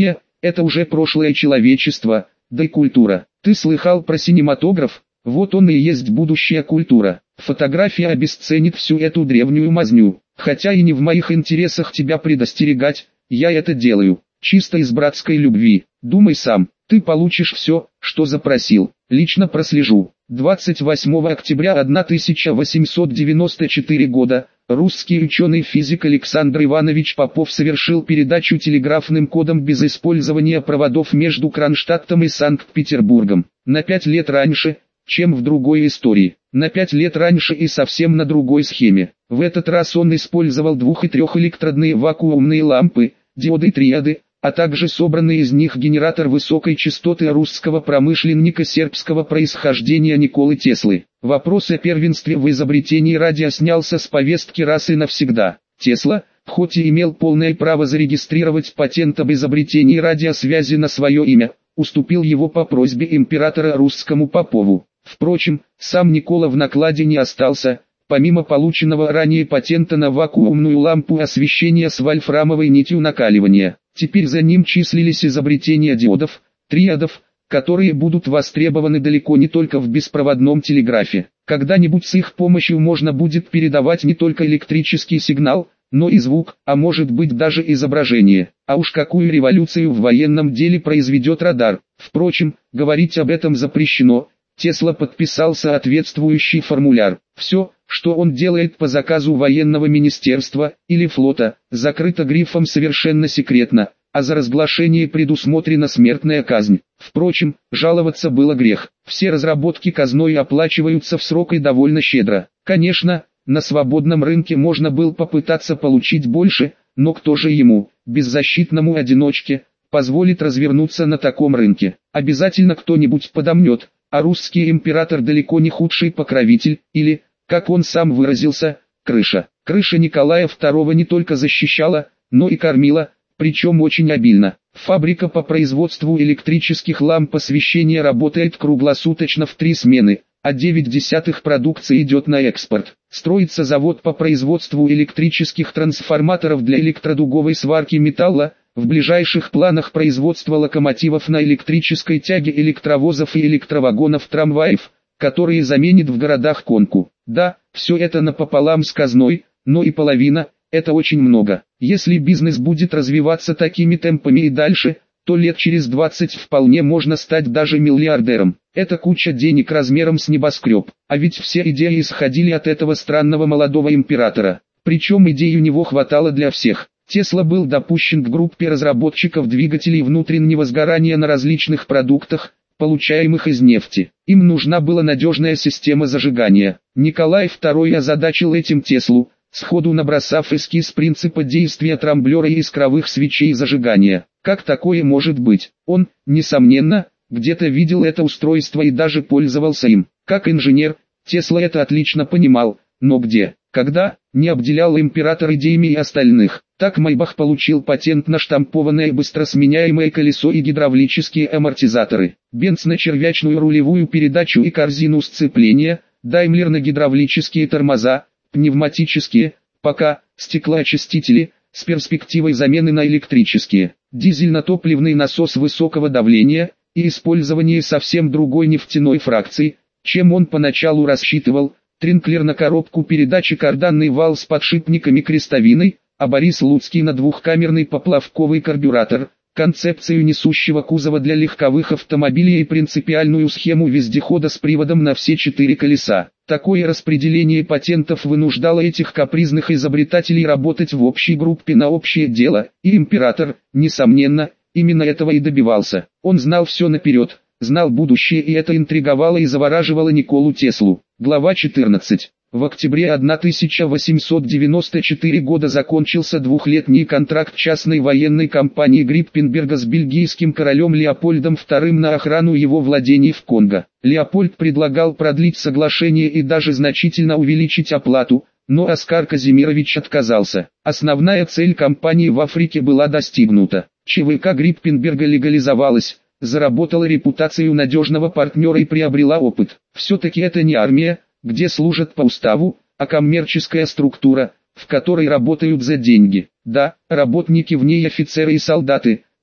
это уже прошлое человечества, да и культура. Ты слыхал про синематограф? Вот он и есть будущая культура. Фотография обесценит всю эту древнюю мазню. Хотя и не в моих интересах тебя предостерегать, я это делаю, чисто из братской любви. Думай сам, ты получишь все, что запросил. Лично прослежу. двадцать восьмого октября тысяча восемьсот девяносто четвёртого года, русский ученый-физик Александр Иванович Попов совершил передачу телеграфным кодом без использования проводов между Кронштадтом и Санкт-Петербургом. На пять лет раньше, чем в другой истории. На пять лет раньше и совсем на другой схеме. В этот раз он использовал двух- и трехэлектродные вакуумные лампы, диоды-триады, а также собранный из них генератор высокой частоты русского промышленника сербского происхождения Николы Теслы. Вопрос о первенстве в изобретении радио снялся с повестки раз и навсегда. Тесла, хоть и имел полное право зарегистрировать патент об изобретении радиосвязи на свое имя, уступил его по просьбе императора русскому Попову. Впрочем, сам Никола в накладе не остался. Помимо полученного ранее патента на вакуумную лампу освещения с вольфрамовой нитью накаливания, теперь за ним числились изобретения диодов, триодов, которые будут востребованы далеко не только в беспроводном телеграфе. Когда-нибудь с их помощью можно будет передавать не только электрический сигнал, но и звук, а может быть даже изображение. А уж какую революцию в военном деле произведет радар. Впрочем, говорить об этом запрещено. Тесла подписал соответствующий формуляр. Все, что он делает по заказу военного министерства или флота, закрыто грифом «совершенно секретно», а за разглашение предусмотрена смертная казнь. Впрочем, жаловаться было грех. Все разработки казной оплачиваются в срок и довольно щедро. Конечно, на свободном рынке можно было попытаться получить больше, но кто же ему, беззащитному одиночке, позволит развернуться на таком рынке? Обязательно кто-нибудь подомнет, а русский император далеко не худший покровитель, или, как он сам выразился, крыша. Крыша Николая второго не только защищала, но и кормила, причем очень обильно. Фабрика по производству электрических ламп освещения работает круглосуточно в три смены, а девять десятых продукции идет на экспорт. Строится завод по производству электрических трансформаторов для электродуговой сварки металла, в ближайших планах производство локомотивов на электрической тяге, электровозов и электровагонов трамваев, которые заменит в городах конку. Да, все это напополам с казной, но и половина – это очень много. Если бизнес будет развиваться такими темпами и дальше, то лет через двадцать вполне можно стать даже миллиардером. Это куча денег размером с небоскреб. А ведь все идеи исходили от этого странного молодого императора. Причем идей у него хватало для всех. Тесла был допущен к группе разработчиков двигателей внутреннего сгорания на различных продуктах, получаемых из нефти. Им нужна была надежная система зажигания. Николай второй озадачил этим Теслу, сходу набросав эскиз принципа действия трамблера и искровых свечей зажигания. Как такое может быть? Он, несомненно, где-то видел это устройство и даже пользовался им. Как инженер, Тесла это отлично понимал, но где, когда, не обделял император идеями и остальных. Так Майбах получил патент на штампованное быстросменяемое колесо и гидравлические амортизаторы. Бенц на червячную рулевую передачу и корзину сцепления, Даймлер на гидравлические тормоза, пневматические, пока, стеклоочистители, с перспективой замены на электрические, дизельно-топливный насос высокого давления и использование совсем другой нефтяной фракции, чем он поначалу рассчитывал, Тринклер на коробку передачи, карданный вал с подшипниками крестовиной, а Борис Луцкий на двухкамерный поплавковый карбюратор, концепцию несущего кузова для легковых автомобилей и принципиальную схему вездехода с приводом на все четыре колеса. Такое распределение патентов вынуждало этих капризных изобретателей работать в общей группе на общее дело, и император, несомненно, именно этого и добивался. Он знал все наперед, знал будущее, и это интриговало и завораживало Николу Теслу. Глава четырнадцать. В октябре тысяча восемьсот девяносто четвёртого года закончился двухлетний контракт частной военной компании Гриппенберга с бельгийским королем Леопольдом вторым на охрану его владений в Конго. Леопольд предлагал продлить соглашение и даже значительно увеличить оплату, но Оскар Казимирович отказался. Основная цель компании в Африке была достигнута. ЧВК Гриппенберга легализовалась, заработала репутацию надежного партнера и приобрела опыт. Все-таки это не армия, где служат по уставу, а коммерческая структура, в которой работают за деньги. Да, работники в ней офицеры и солдаты,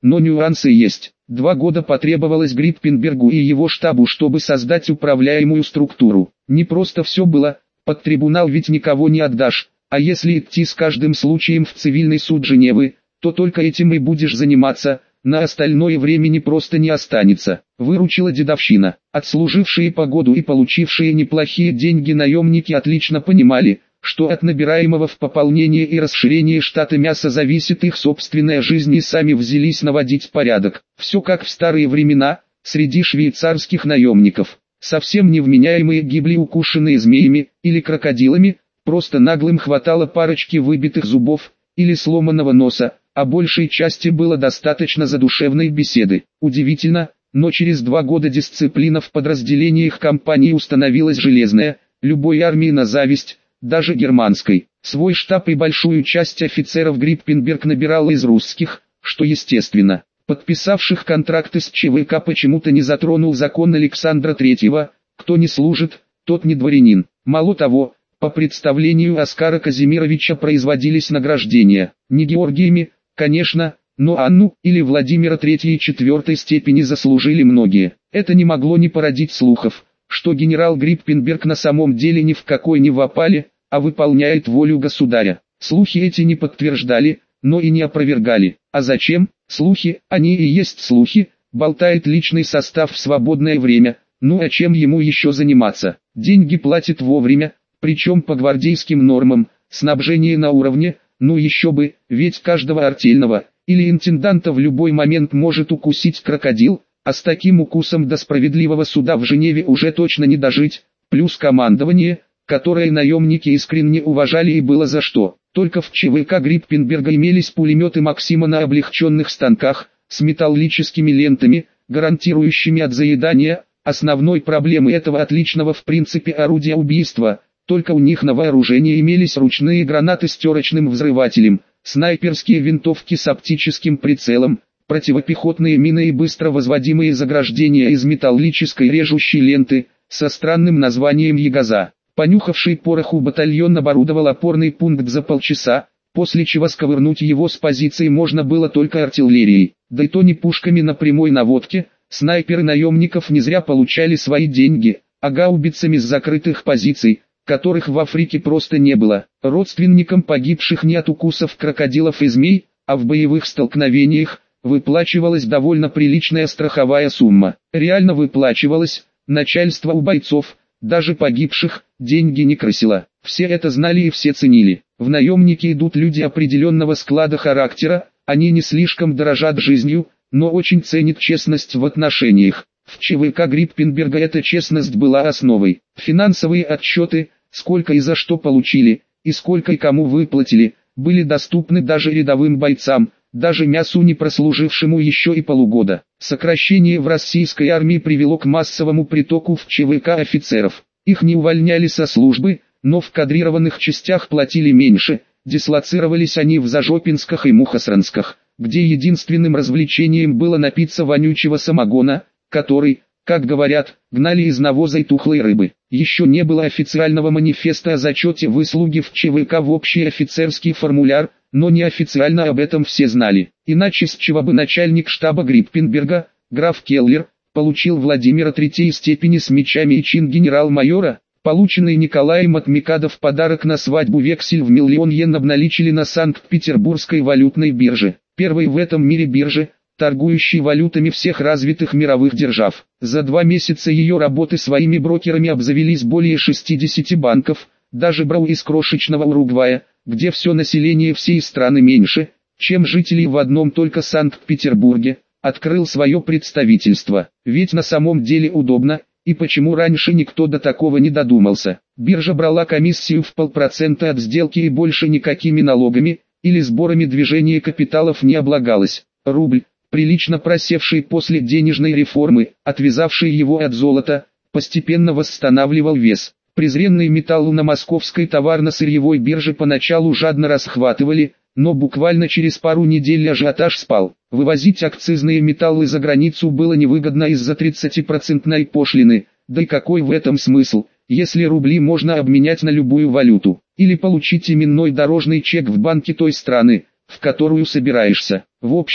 но нюансы есть. Два года потребовалось Гриппенбергу и его штабу, чтобы создать управляемую структуру. Не просто все было, под трибунал ведь никого не отдашь, а если идти с каждым случаем в цивильный суд Женевы, то только этим и будешь заниматься, на остальное времени просто не останется. Выручила дедовщина. Отслужившие по году и получившие неплохие деньги наемники отлично понимали, что от набираемого в пополнение и расширение штата мяса зависит их собственная жизнь, и сами взялись наводить порядок. Все как в старые времена, среди швейцарских наемников. Совсем невменяемые гибли укушенные змеями или крокодилами, просто наглым хватало парочки выбитых зубов или сломанного носа, а большей части было достаточно задушевной беседы. Удивительно, но через два года дисциплина в подразделениях компании установилась железная, любой армии на зависть, даже германской. Свой штаб и большую часть офицеров Гриппенберг набирал из русских, что естественно. Подписавших контракты с ЧВК почему-то не затронул закон Александра Третьего: кто не служит, тот не дворянин. Мало того, по представлению Оскара Казимировича производились награждения, не Георгиями, конечно, но Анну или Владимира третьей и четвертой степени заслужили многие. Это не могло не породить слухов, что генерал Гриппенберг на самом деле ни в какой не в опале, а выполняет волю государя. Слухи эти не подтверждали, но и не опровергали. А зачем? Слухи, они и есть слухи, болтает личный состав в свободное время, ну а чем ему еще заниматься? Деньги платят вовремя, причем по гвардейским нормам, снабжение на уровне, ну еще бы, ведь каждого артельного или интенданта в любой момент может укусить крокодил, а с таким укусом до справедливого суда в Женеве уже точно не дожить, плюс командование, которое наемники искренне уважали, и было за что. Только в ЧВК Гриппенберга имелись пулеметы Максима на облегченных станках, с металлическими лентами, гарантирующими от заедания. Основной проблемой этого отличного в принципе орудия убийства, только у них на вооружении имелись ручные гранаты с терочным взрывателем, снайперские винтовки с оптическим прицелом, противопехотные мины и быстро возводимые заграждения из металлической режущей ленты, со странным названием «Ягоза». Понюхавший пороху батальон оборудовал опорный пункт за полчаса, после чего сковырнуть его с позиции можно было только артиллерией, да и то не пушками на прямой наводке. Снайперы наемников не зря получали свои деньги, а гаубицами с закрытых позиций, которых в Африке просто не было. Родственникам погибших не от укусов крокодилов и змей, а в боевых столкновениях, выплачивалась довольно приличная страховая сумма. Реально выплачивалась, начальство у бойцов, даже погибших, деньги не красило. Все это знали и все ценили. В наемники идут люди определенного склада характера, они не слишком дорожат жизнью, но очень ценят честность в отношениях. В ЧВК Гриппенберга эта честность была основой. Финансовые отчеты, сколько и за что получили, и сколько и кому выплатили, были доступны даже рядовым бойцам, даже мясу, не прослужившему еще и полугода. Сокращение в российской армии привело к массовому притоку в ЧВК офицеров. Их не увольняли со службы, но в кадрированных частях платили меньше, дислоцировались они в Зажопинсках и Мухосрансках, где единственным развлечением было напиться вонючего самогона, который, как говорят, гнали из навоза и тухлой рыбы. Еще не было официального манифеста о зачете выслуги в ЧВК в общий офицерский формуляр, но неофициально об этом все знали. Иначе с чего бы начальник штаба Гриппенберга, граф Келлер, получил Владимира третьей степени с мечами и чин генерал-майора? Полученный Николаем от Микадо в подарок на свадьбу вексель в миллион йен обналичили на Санкт-Петербургской валютной бирже, первой в этом мире бирже, торгующей валютами всех развитых мировых держав. За два месяца ее работы своими брокерами обзавелись более шестидесяти банков, даже Брау из крошечного Уругвая, где все население всей страны меньше, чем жителей в одном только Санкт-Петербурге, открыл свое представительство. Ведь на самом деле удобно, и почему раньше никто до такого не додумался. Биржа брала комиссию в полпроцента от сделки и больше никакими налогами или сборами движения капиталов не облагалась. Рубль, прилично просевший после денежной реформы, отвязавший его от золота, постепенно восстанавливал вес. Презренный металл на московской товарно-сырьевой бирже поначалу жадно расхватывали, но буквально через пару недель ажиотаж спал. Вывозить акцизные металлы за границу было невыгодно из-за тридцатипроцентной пошлины, да и какой в этом смысл, если рубли можно обменять на любую валюту, или получить именной дорожный чек в банке той страны, в которую собираешься. В общем,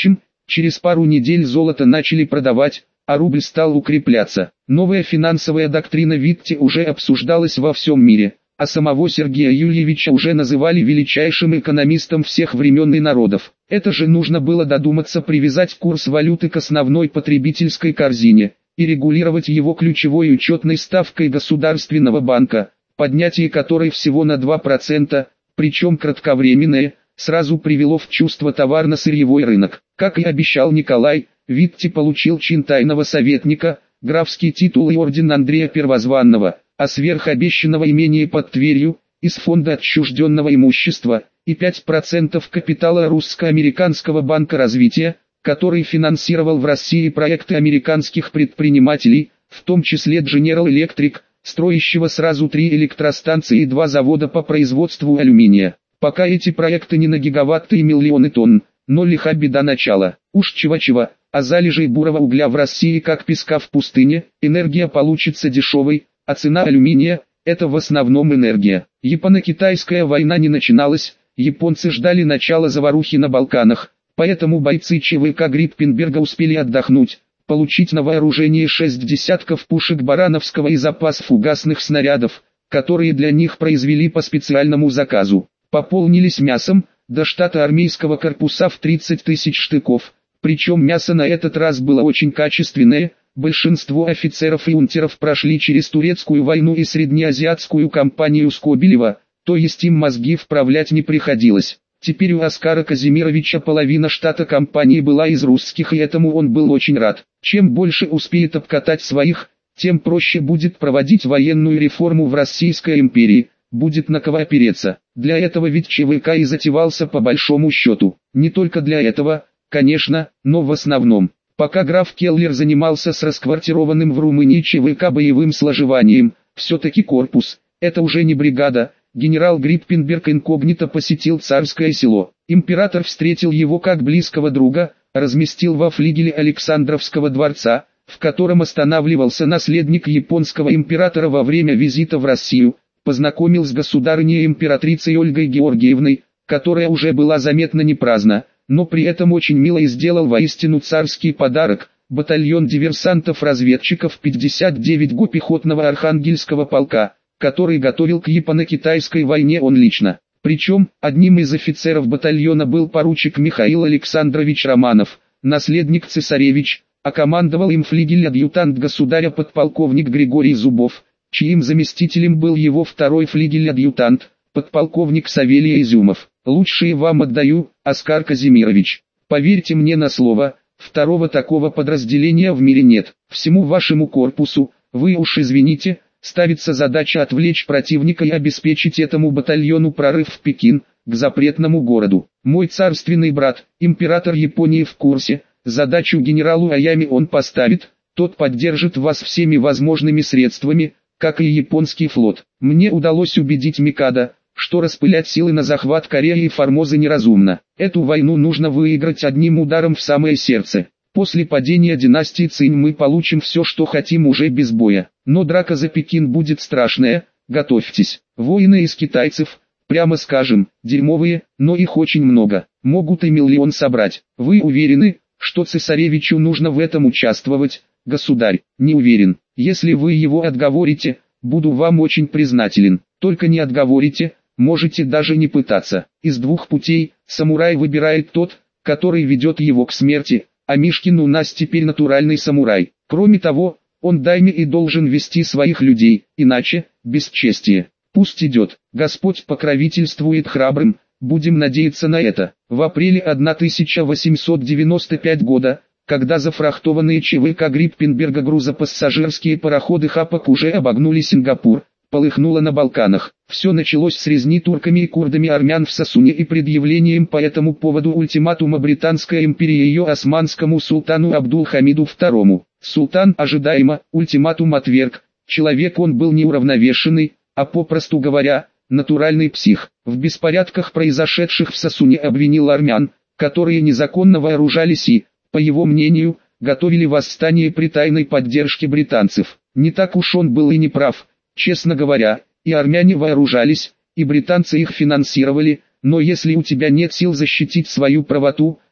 Через пару недель золото начали продавать, а рубль стал укрепляться. Новая финансовая доктрина Витте уже обсуждалась во всем мире, а самого Сергея Юльевича уже называли величайшим экономистом всех времен и народов. Это же нужно было додуматься привязать курс валюты к основной потребительской корзине и регулировать его ключевой учетной ставкой Государственного банка, поднятие которой всего на два процента, причем кратковременное, сразу привело в чувство товарно-сырьевой рынок. Как и обещал Николай, Витте получил чин тайного советника, графский титул и орден Андрея Первозванного, а сверхобещанного имения под Тверью, из фонда отчужденного имущества, и пять процентов капитала Русско-Американского банка развития, который финансировал в России проекты американских предпринимателей, в том числе General Electric, строящего сразу три электростанции и два завода по производству алюминия. Пока эти проекты не на гигаватты и миллионы тонн, но лиха беда начала. Уж чего-чего, а залежей бурого угля в России как песка в пустыне, энергия получится дешевой, а цена алюминия – это в основном энергия. Японо-китайская война не начиналась, японцы ждали начала заварухи на Балканах, поэтому бойцы ЧВК Гриппенберга успели отдохнуть, получить на вооружение шесть десятков пушек Барановского и запас фугасных снарядов, которые для них произвели по специальному заказу. Пополнились мясом, до штата армейского корпуса в тридцать тысяч штыков, причем мясо на этот раз было очень качественное. Большинство офицеров и унтеров прошли через турецкую войну и среднеазиатскую кампанию Скобелева, то есть им мозги вправлять не приходилось. Теперь у Оскара Казимировича половина штата компании была из русских, и этому он был очень рад. Чем больше успеет обкатать своих, тем проще будет проводить военную реформу в Российской империи, будет на кого опереться. Для этого ведь ЧВК и затевался по большому счету. Не только для этого, конечно, но в основном. Пока граф Келлер занимался с расквартированным в Румынии ЧВК боевым сложеванием, все-таки корпус, это уже не бригада, генерал Гриппенберг инкогнито посетил Царское Село. Император встретил его как близкого друга, разместил во флигеле Александровского дворца, в котором останавливался наследник японского императора во время визита в Россию, познакомил с государыней императрицей Ольгой Георгиевной, которая уже была заметно не праздна, но при этом очень мило и сделал воистину царский подарок, батальон диверсантов-разведчиков пятьдесят девятого пехотного архангельского полка, который готовил к японо-китайской войне он лично. Причем, одним из офицеров батальона был поручик Михаил Александрович Романов, наследник цесаревич, а командовал им флигель-адъютант государя подполковник Григорий Зубов, чьим заместителем был его второй флигель-адъютант, подполковник Савелий Изюмов. Лучшие вам отдаю, Оскар Казимирович. Поверьте мне на слово, второго такого подразделения в мире нет. Всему вашему корпусу, вы уж извините, ставится задача отвлечь противника и обеспечить этому батальону прорыв в Пекин, к запретному городу. Мой царственный брат, император Японии в курсе, задачу генералу Аями он поставит, тот поддержит вас всеми возможными средствами, как и японский флот. Мне удалось убедить Микадо, что распылять силы на захват Кореи и Формозы неразумно. Эту войну нужно выиграть одним ударом в самое сердце. После падения династии Цинь мы получим все, что хотим уже без боя. Но драка за Пекин будет страшная, готовьтесь. Воины из китайцев, прямо скажем, дерьмовые, но их очень много. Могут и миллион собрать. Вы уверены, что цесаревичу нужно в этом участвовать, государь? Не уверен. Если вы его отговорите, буду вам очень признателен. Только не отговорите, можете даже не пытаться. Из двух путей, самурай выбирает тот, который ведет его к смерти, а Мишкин у нас теперь натуральный самурай. Кроме того, он дайме и должен вести своих людей, иначе, бесчестие. Пусть идет, Господь покровительствует храбрым, будем надеяться на это. В апреле тысяча восемьсот девяносто пятого года, когда зафрахтованные ЧВК Гриппенберга грузопассажирские пароходы «Хапок» уже обогнули Сингапур, полыхнуло на Балканах. Все началось с резни турками и курдами армян в Сосуне и предъявлением по этому поводу ультиматума Британской империи ее османскому султану Абдул-Хамиду второму. Султан ожидаемо ультиматум отверг, человек он был неуравновешенный, а попросту говоря, натуральный псих. В беспорядках, произошедших в Сосуне, обвинил армян, которые незаконно вооружались и, по его мнению, готовили восстание при тайной поддержке британцев. Не так уж он был и не прав. Честно говоря, и армяне вооружались, и британцы их финансировали, но если у тебя нет сил защитить свою правоту,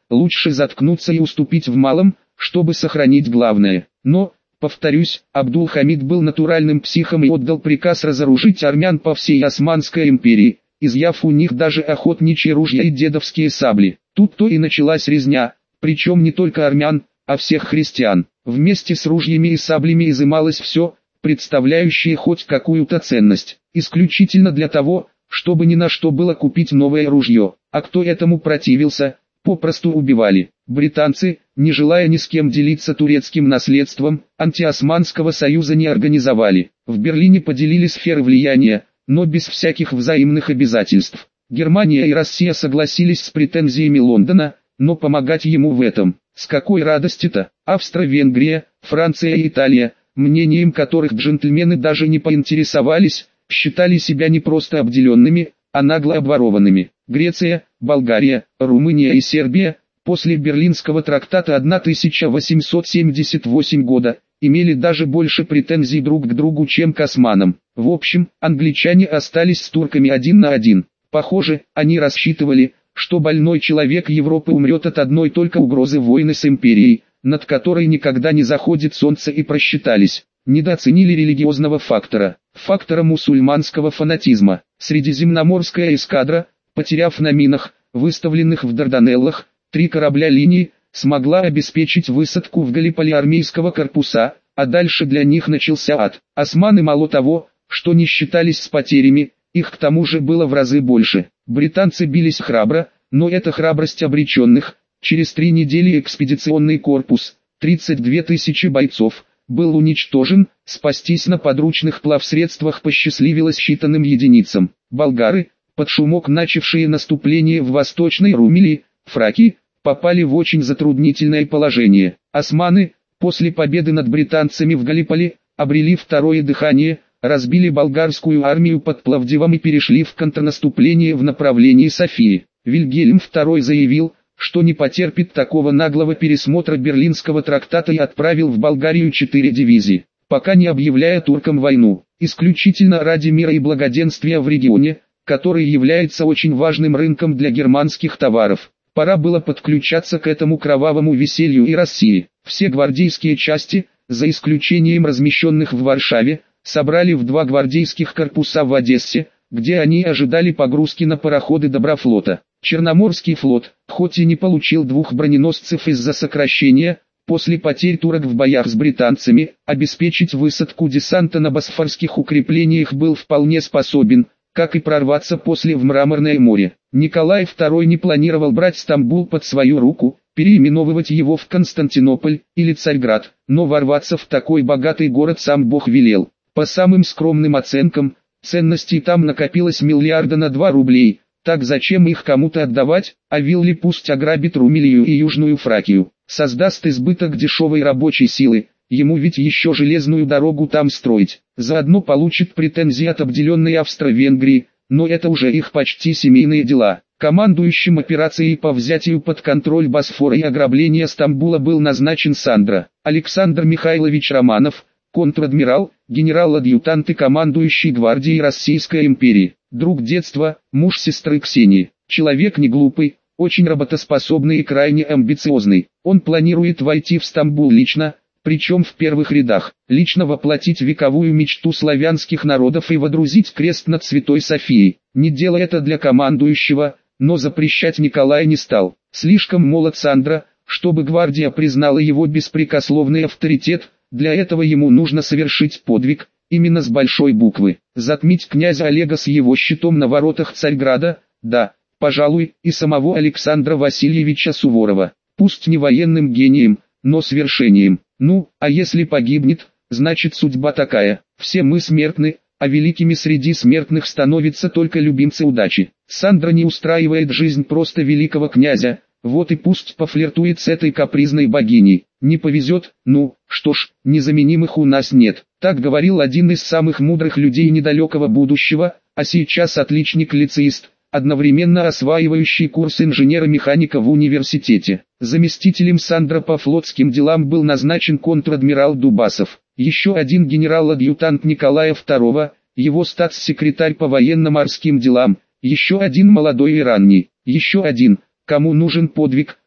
лучше заткнуться и уступить в малом, чтобы сохранить главное. Но, повторюсь, Абдул-Хамид был натуральным психом и отдал приказ разоружить армян по всей Османской империи, изъяв у них даже охотничьи ружья и дедовские сабли. Тут-то и началась резня, причем не только армян, а всех христиан. Вместе с ружьями и саблями изымалось все, представляющее хоть какую-то ценность, исключительно для того, чтобы ни на что было купить новое ружье, а кто этому противился, попросту убивали. Британцы, не желая ни с кем делиться турецким наследством, антиосманского союза не организовали. В Берлине поделили сферы влияния, но без всяких взаимных обязательств. Германия и Россия согласились с претензиями Лондона, но помогать ему в этом, с какой радости-то? Австро-Венгрия, Франция и Италия, мнением которых джентльмены даже не поинтересовались, считали себя не просто обделенными, а нагло обворованными. Греция, Болгария, Румыния и Сербия, после Берлинского трактата тысяча восемьсот семьдесят восьмого года, имели даже больше претензий друг к другу, чем к османам. В общем, англичане остались с турками один на один. Похоже, они рассчитывали, что больной человек Европы умрет от одной только угрозы войны с империей, над которой никогда не заходит солнце, и просчитались. Недооценили религиозного фактора, фактора мусульманского фанатизма. Средиземноморская эскадра, потеряв на минах, выставленных в Дарданеллах, три корабля линии, смогла обеспечить высадку в Галиполи армейского корпуса, а дальше для них начался ад. Османы мало того, что не считались с потерями, их к тому же было в разы больше. Британцы бились храбро, но это храбрость обреченных. Через три недели экспедиционный корпус, тридцать две тысячи бойцов, был уничтожен, спастись на подручных плавсредствах посчастливилось считанным единицам. Болгары, под шумок начавшие наступление в Восточной Румелии, фраки, попали в очень затруднительное положение. Османы, после победы над британцами в Галиполи, обрели второе дыхание, разбили болгарскую армию под Пловдивом и перешли в контрнаступление в направлении Софии. Вильгельм второй заявил, что не потерпит такого наглого пересмотра Берлинского трактата, и отправил в Болгарию четыре дивизии, пока не объявляя туркам войну, исключительно ради мира и благоденствия в регионе, который является очень важным рынком для германских товаров. Пора было подключаться к этому кровавому веселью и России. Все гвардейские части, за исключением размещенных в Варшаве, собрали в два гвардейских корпуса в Одессе, где они ожидали погрузки на пароходы Доброфлота. Черноморский флот, хоть и не получил двух броненосцев из-за сокращения, после потерь турок в боях с британцами, обеспечить высадку десанта на босфорских укреплениях был вполне способен, как и прорваться после в Мраморное море. Николай второй не планировал брать Стамбул под свою руку, переименовывать его в Константинополь или Царьград, но ворваться в такой богатый город сам Бог велел. По самым скромным оценкам, ценностей там накопилось миллиарда на два рублей. Так зачем их кому-то отдавать, а Вилли пусть ограбит Румелию и Южную Фракию, создаст избыток дешевой рабочей силы, ему ведь еще железную дорогу там строить, заодно получит претензии от обделенной Австро-Венгрии, но это уже их почти семейные дела. Командующим операцией по взятию под контроль Босфора и ограблению Стамбула был назначен Сандро Александр Михайлович Романов, контр-адмирал, генерал-адъютант и командующий гвардией Российской империи, друг детства, муж сестры Ксении, человек не глупый, очень работоспособный и крайне амбициозный. Он планирует войти в Стамбул лично, причем в первых рядах, лично воплотить вековую мечту славянских народов и водрузить крест над Святой Софией. Не дело это для командующего, но запрещать Николай не стал. Слишком молод Сандро, чтобы гвардия признала его беспрекословный авторитет. Для этого ему нужно совершить подвиг, именно с большой буквы, затмить князя Олега с его щитом на воротах Царьграда, да, пожалуй, и самого Александра Васильевича Суворова, пусть не военным гением, но свершением. Ну, а если погибнет, значит судьба такая, все мы смертны, а великими среди смертных становятся только любимцы удачи. Сандро не устраивает жизнь просто великого князя, вот и пусть пофлиртует с этой капризной богиней. Не повезет, ну, что ж, незаменимых у нас нет. Так говорил один из самых мудрых людей недалекого будущего, а сейчас отличник-лицеист, одновременно осваивающий курс инженера-механика в университете. Заместителем Сандро по флотским делам был назначен контр-адмирал Дубасов. Еще один генерал-адъютант Николая второго, его статс-секретарь по военно-морским делам, еще один молодой и ранний, еще один, кому нужен подвиг,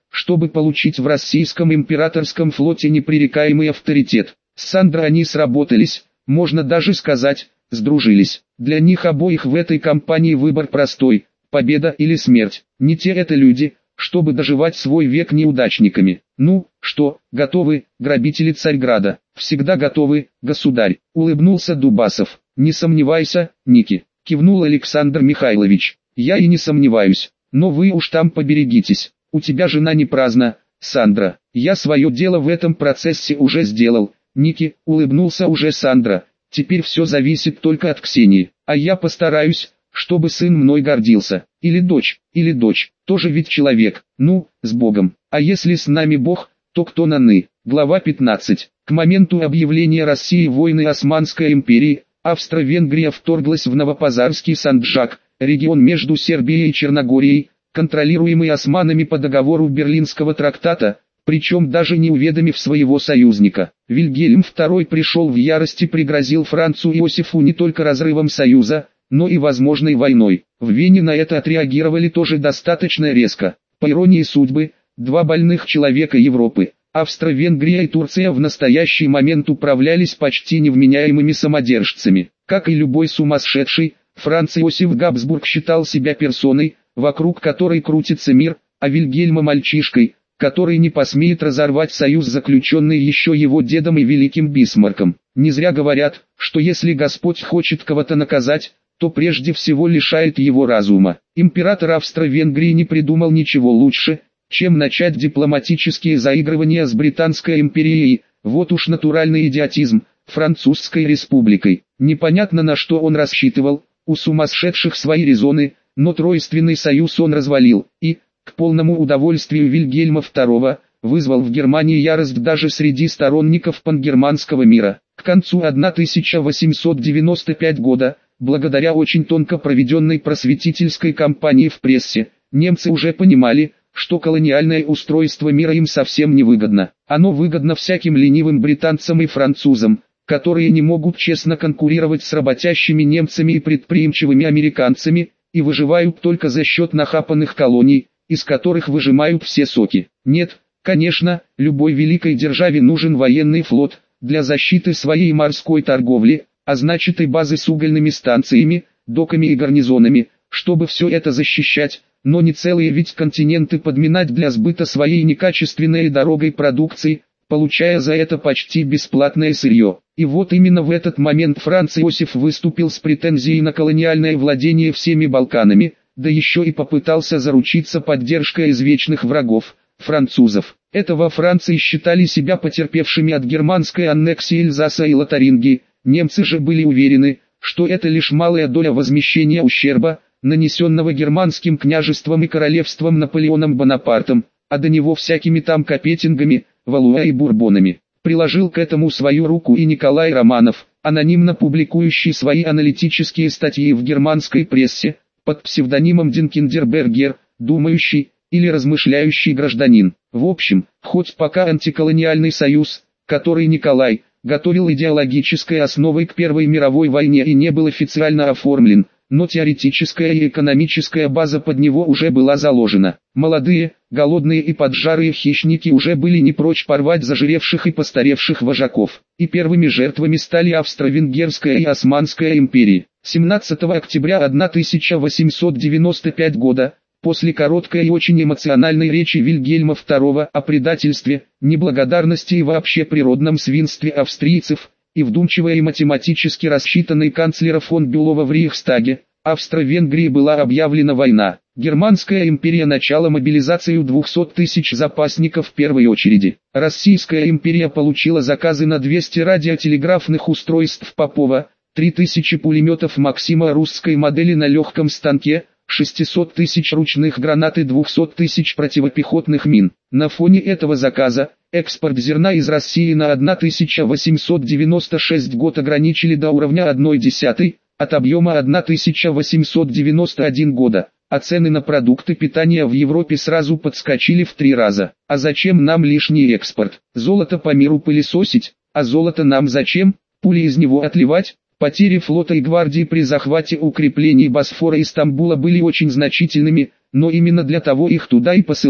чтобы получить в российском императорском флоте непререкаемый авторитет. С Сандро они сработались, можно даже сказать, сдружились. Для них обоих в этой кампании выбор простой: победа или смерть. Не те это люди, чтобы доживать свой век неудачниками. Ну, что, готовы, грабители Царьграда? Всегда готовы, государь, улыбнулся Дубасов. Не сомневайся, Ники, кивнул Александр Михайлович. Я и не сомневаюсь, но вы уж там поберегитесь. У тебя жена не праздна, Сандра. Я свое дело в этом процессе уже сделал. Ники, улыбнулся уже Сандра. Теперь все зависит только от Ксении, а я постараюсь, чтобы сын мной гордился. Или дочь, или дочь, тоже ведь человек. Ну, с Богом. А если с нами Бог, то кто наны? Глава пятнадцать. К моменту объявления России войны Османской империи, Австро-Венгрия вторглась в Новопазарский Санджак, регион между Сербией и Черногорией, контролируемый османами по договору Берлинского трактата, причем даже не уведомив своего союзника. Вильгельм второй пришел в ярость и пригрозил Францу Иосифу не только разрывом союза, но и возможной войной. В Вене на это отреагировали тоже достаточно резко. По иронии судьбы, два больных человека Европы, Австро-Венгрия и Турция, в настоящий момент управлялись почти невменяемыми самодержцами. Как и любой сумасшедший, Франц Иосиф Габсбург считал себя персоной, вокруг которой крутится мир, а Вильгельма мальчишкой, который не посмеет разорвать союз, заключенный еще его дедом и великим Бисмарком. Не зря говорят, что если Господь хочет кого-то наказать, то прежде всего лишает его разума. Император Австро-Венгрии не придумал ничего лучше, чем начать дипломатические заигрывания с Британской империей. Вот уж натуральный идиотизм, Французской республикой. Непонятно, на что он рассчитывал, у сумасшедших свои резоны, но тройственный союз он развалил, и, к полному удовольствию Вильгельма второго, вызвал в Германии ярость даже среди сторонников пангерманского мира. К концу тысяча восемьсот девяносто пятого года, благодаря очень тонко проведенной просветительской кампании в прессе, немцы уже понимали, что колониальное устройство мира им совсем не выгодно. Оно выгодно всяким ленивым британцам и французам, которые не могут честно конкурировать с работящими немцами и предприимчивыми американцами, и выживают только за счет нахапанных колоний, из которых выжимают все соки. Нет, конечно, любой великой державе нужен военный флот, для защиты своей морской торговли, а значит и базы с угольными станциями, доками и гарнизонами, чтобы все это защищать, но не целые ведь континенты подминать для сбыта своей некачественной дорогой продукции, получая за это почти бесплатное сырье. И вот именно в этот момент Франц Иосиф выступил с претензией на колониальное владение всеми Балканами, да еще и попытался заручиться поддержкой извечных врагов, французов. Это во Франции считали себя потерпевшими от германской аннексии Эльзаса и Лотарингии, немцы же были уверены, что это лишь малая доля возмещения ущерба, нанесенного германским княжеством и королевством Наполеоном Бонапартом, а до него всякими там Капетингами, Валуа и Бурбонами. Приложил к этому свою руку и Николай Романов, анонимно публикующий свои аналитические статьи в германской прессе, под псевдонимом Динкендербергер, думающий или размышляющий гражданин. В общем, хоть пока антиколониальный союз, который Николай готовил идеологической основой к Первой мировой войне и не был официально оформлен, но теоретическая и экономическая база под него уже была заложена. Молодые, голодные и поджарые хищники уже были не прочь порвать зажиревших и постаревших вожаков, и первыми жертвами стали Австро-Венгерская и Османская империи. семнадцатого октября тысяча восемьсот девяносто пятого года, после короткой и очень эмоциональной речи Вильгельма второго о предательстве, неблагодарности и вообще природном свинстве австрийцев, и вдумчиво и математически рассчитанный канцлера фон Бюлова в Рейхстаге, Австро-Венгрии была объявлена война. Германская империя начала мобилизацию двухсот тысяч запасников в первой очереди. Российская империя получила заказы на двести радиотелеграфных устройств Попова, три тысячи пулеметов Максима русской модели на легком станке, шестьсот тысяч ручных гранат и двести тысяч противопехотных мин. На фоне этого заказа, экспорт зерна из России на тысяча восемьсот девяносто шестый год ограничили до уровня одной десятой, от объема тысяча восемьсот девяносто первого года, а цены на продукты питания в Европе сразу подскочили в три раза. А зачем нам лишний экспорт? Золото по миру пылесосить, а золото нам зачем? Пули из него отливать? Потери флота и гвардии при захвате укреплений Босфора и Стамбула были очень значительными, но именно для того их туда и посылали.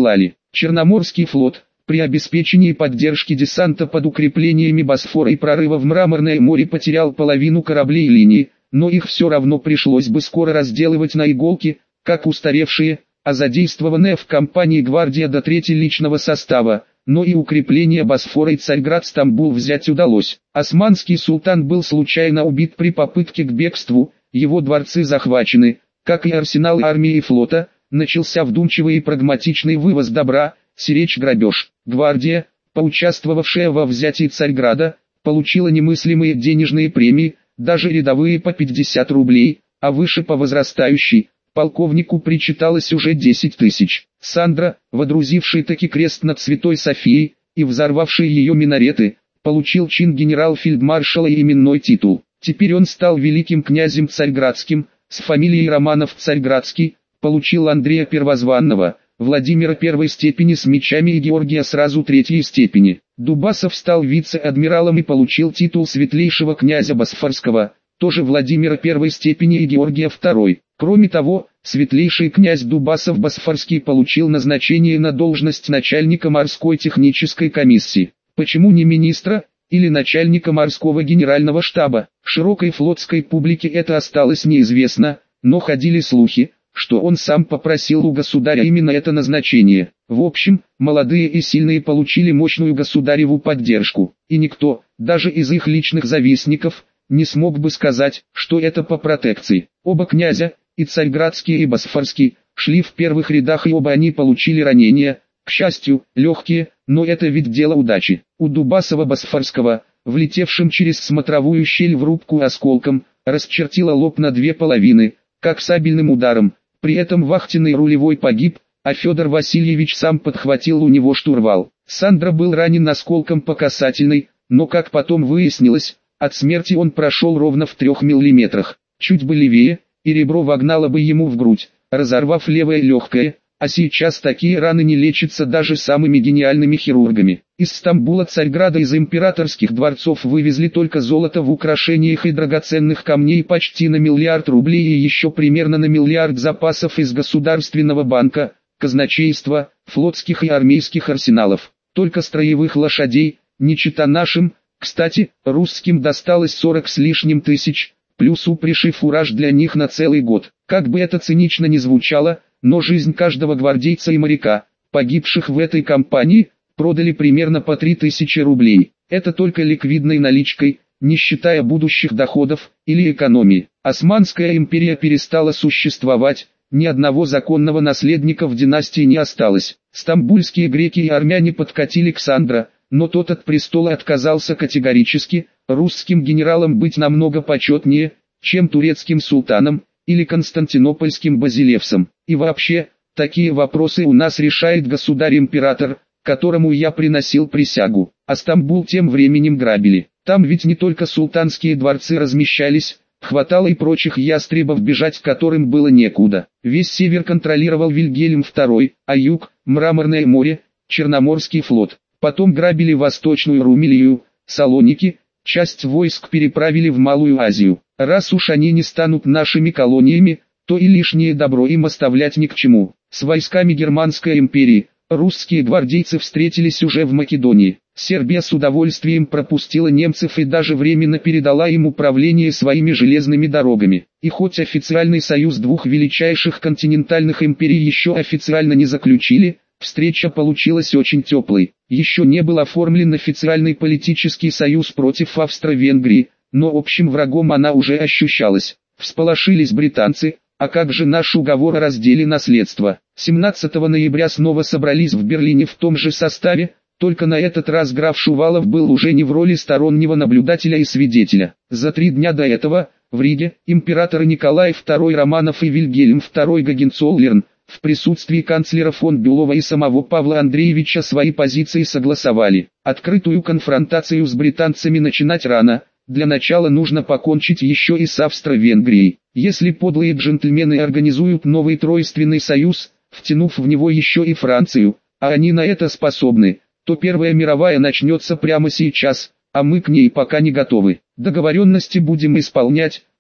Черноморский флот, при обеспечении поддержки десанта под укреплениями Босфора и прорыва в Мраморное море потерял половину кораблей линии, но их все равно пришлось бы скоро разделывать на иголки, как устаревшие, а задействованная в кампании гвардия до трети личного состава, но и укрепление Босфора и Царьград-Стамбул взять удалось. Османский султан был случайно убит при попытке к бегству, его дворцы захвачены, как и арсенал армии и флота, начался вдумчивый и прагматичный вывоз добра, сиречь грабеж. Гвардия, поучаствовавшая во взятии Царьграда, получила немыслимые денежные премии, даже рядовые по пятьдесят рублей, а выше по возрастающей. Полковнику причиталось уже десять тысяч. Сандра, водрузивший таки крест над Святой Софией и взорвавший ее минареты, получил чин генерал-фельдмаршала и именной титул. Теперь он стал великим князем Царьградским, с фамилией Романов Царьградский, получил Андрея Первозванного, Владимира первой степени с мечами и Георгия сразу третьей степени. Дубасов стал вице-адмиралом и получил титул светлейшего князя Босфорского, тоже Владимира первой степени и Георгия второй. Кроме того, светлейший князь Дубасов Босфорский получил назначение на должность начальника морской технической комиссии. Почему не министра или начальника морского генерального штаба? Широкой флотской публике это осталось неизвестно, но ходили слухи, что он сам попросил у государя именно это назначение. В общем, молодые и сильные получили мощную государеву поддержку, и никто, даже из их личных завистников, не смог бы сказать, что это по протекции. Оба князя, и Царьградский и Босфорский, шли в первых рядах, и оба они получили ранения, к счастью, легкие, но это ведь дело удачи. У Дубасова Босфорского, влетевшим через смотровую щель в рубку осколком, расчертило лоб на две половины, как сабельным ударом. При этом вахтенный рулевой погиб, а Федор Васильевич сам подхватил у него штурвал. Сандра был ранен осколком по касательной, но, как потом выяснилось, от смерти он прошел ровно в трех миллиметрах. Чуть бы левее, и ребро вогнало бы ему в грудь, разорвав левое легкое, а сейчас такие раны не лечатся даже самыми гениальными хирургами. Из Стамбула, Царьграда, из императорских дворцов вывезли только золото в украшениях и драгоценных камней почти на миллиард рублей и еще примерно на миллиард запасов из Государственного банка, казначейства, флотских и армейских арсеналов. Только строевых лошадей, не чета нашим, кстати, русским досталось сорок с лишним тысяч, плюс упряжь и фураж для них на целый год. Как бы это цинично ни звучало, но жизнь каждого гвардейца и моряка, погибших в этой кампании, продали примерно по три тысячи рублей. Это только ликвидной наличкой, не считая будущих доходов или экономии. Османская империя перестала существовать, ни одного законного наследника в династии не осталось. Стамбульские греки и армяне подкатили к Сандра, но тот от престола отказался категорически, русским генералам быть намного почетнее, чем турецким султаном или константинопольским базилевсом. И вообще, такие вопросы у нас решает государь-император, которому я приносил присягу. А Стамбул тем временем грабили. Там ведь не только султанские дворцы размещались, хватало и прочих ястребов, бежать которым было некуда. Весь север контролировал Вильгельм второй, а юг – Мраморное море, Черноморский флот. Потом грабили Восточную Румелию, Салоники, часть войск переправили в Малую Азию. Раз уж они не станут нашими колониями, то и лишнее добро им оставлять ни к чему. С войсками Германской империи русские гвардейцы встретились уже в Македонии. Сербия с удовольствием пропустила немцев и даже временно передала им управление своими железными дорогами. И хоть официальный союз двух величайших континентальных империй еще официально не заключили, встреча получилась очень теплой. Еще не был оформлен официальный политический союз против Австро-Венгрии, но общим врагом она уже ощущалась. Всполошились британцы, а как же наш уговор о разделе наследства? семнадцатого ноября снова собрались в Берлине в том же составе, только на этот раз граф Шувалов был уже не в роли стороннего наблюдателя и свидетеля. За три дня до этого, в Риге, императоры Николай второй Романов и Вильгельм второй Гогенцоллерн, в присутствии канцлера фон Бюлова и самого Павла Андреевича свои позиции согласовали. Открытую конфронтацию с британцами начинать рано, для начала нужно покончить еще и с Австро-Венгрией. Если подлые джентльмены организуют новый тройственный союз, втянув в него еще и Францию, а они на это способны, то Первая мировая начнется прямо сейчас, а мы к ней пока не готовы. Договоренности будем исполнять,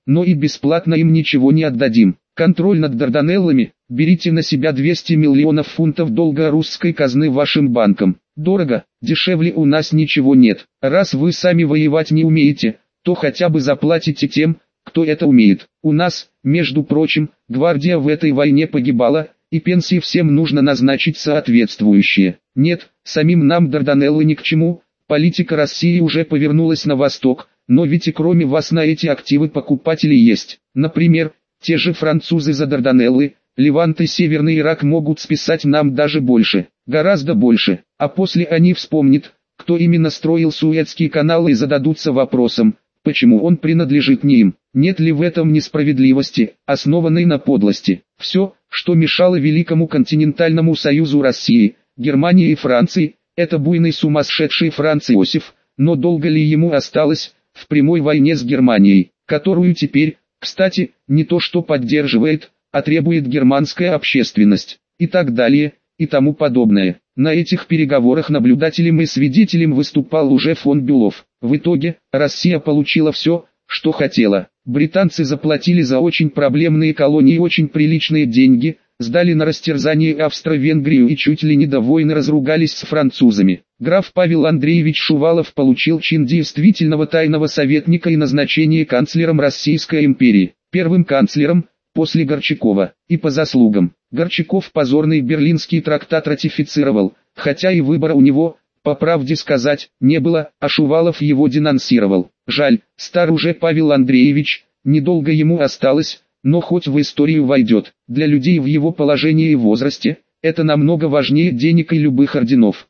но и бесплатно им ничего не отдадим. Контроль над Дарданеллами, берите на себя двести миллионов фунтов долга русской казны вашим банкам. Дорого, дешевле у нас ничего нет. Раз вы сами воевать не умеете, то хотя бы заплатите тем, кто это умеет. У нас, между прочим, гвардия в этой войне погибала, и пенсии всем нужно назначить соответствующие. Нет, самим нам Дарданеллы ни к чему, политика России уже повернулась на восток, но ведь и кроме вас на эти активы покупатели есть. Например, те же французы за Дарданеллы, Левант и Северный Ирак могут списать нам даже больше, гораздо больше, а после они вспомнят, кто именно строил Суэцкий канал и зададутся вопросом, почему он принадлежит не им. Нет ли в этом несправедливости, основанной на подлости? Все, что мешало Великому континентальному союзу России, Германии и Франции, это буйный сумасшедший Франц Иосиф, но долго ли ему осталось, в прямой войне с Германией, которую теперь, кстати, не то что поддерживает, а требует германская общественность, и так далее, и тому подобное. На этих переговорах наблюдателем и свидетелем выступал уже фон Бюлов. В итоге, Россия получила все, что хотела. Британцы заплатили за очень проблемные колонии очень приличные деньги, сдали на растерзание Австро-Венгрию и чуть ли не до войны разругались с французами. Граф Павел Андреевич Шувалов получил чин действительного тайного советника и назначение канцлером Российской империи. Первым канцлером, после Горчакова, и по заслугам. Горчаков позорный Берлинский трактат ратифицировал, хотя и выбора у него, по правде сказать, не было, а Шувалов его денонсировал. Жаль, стар уже Павел Андреевич, недолго ему осталось, но хоть в историю войдет. Для людей в его положении и возрасте, это намного важнее денег и любых орденов.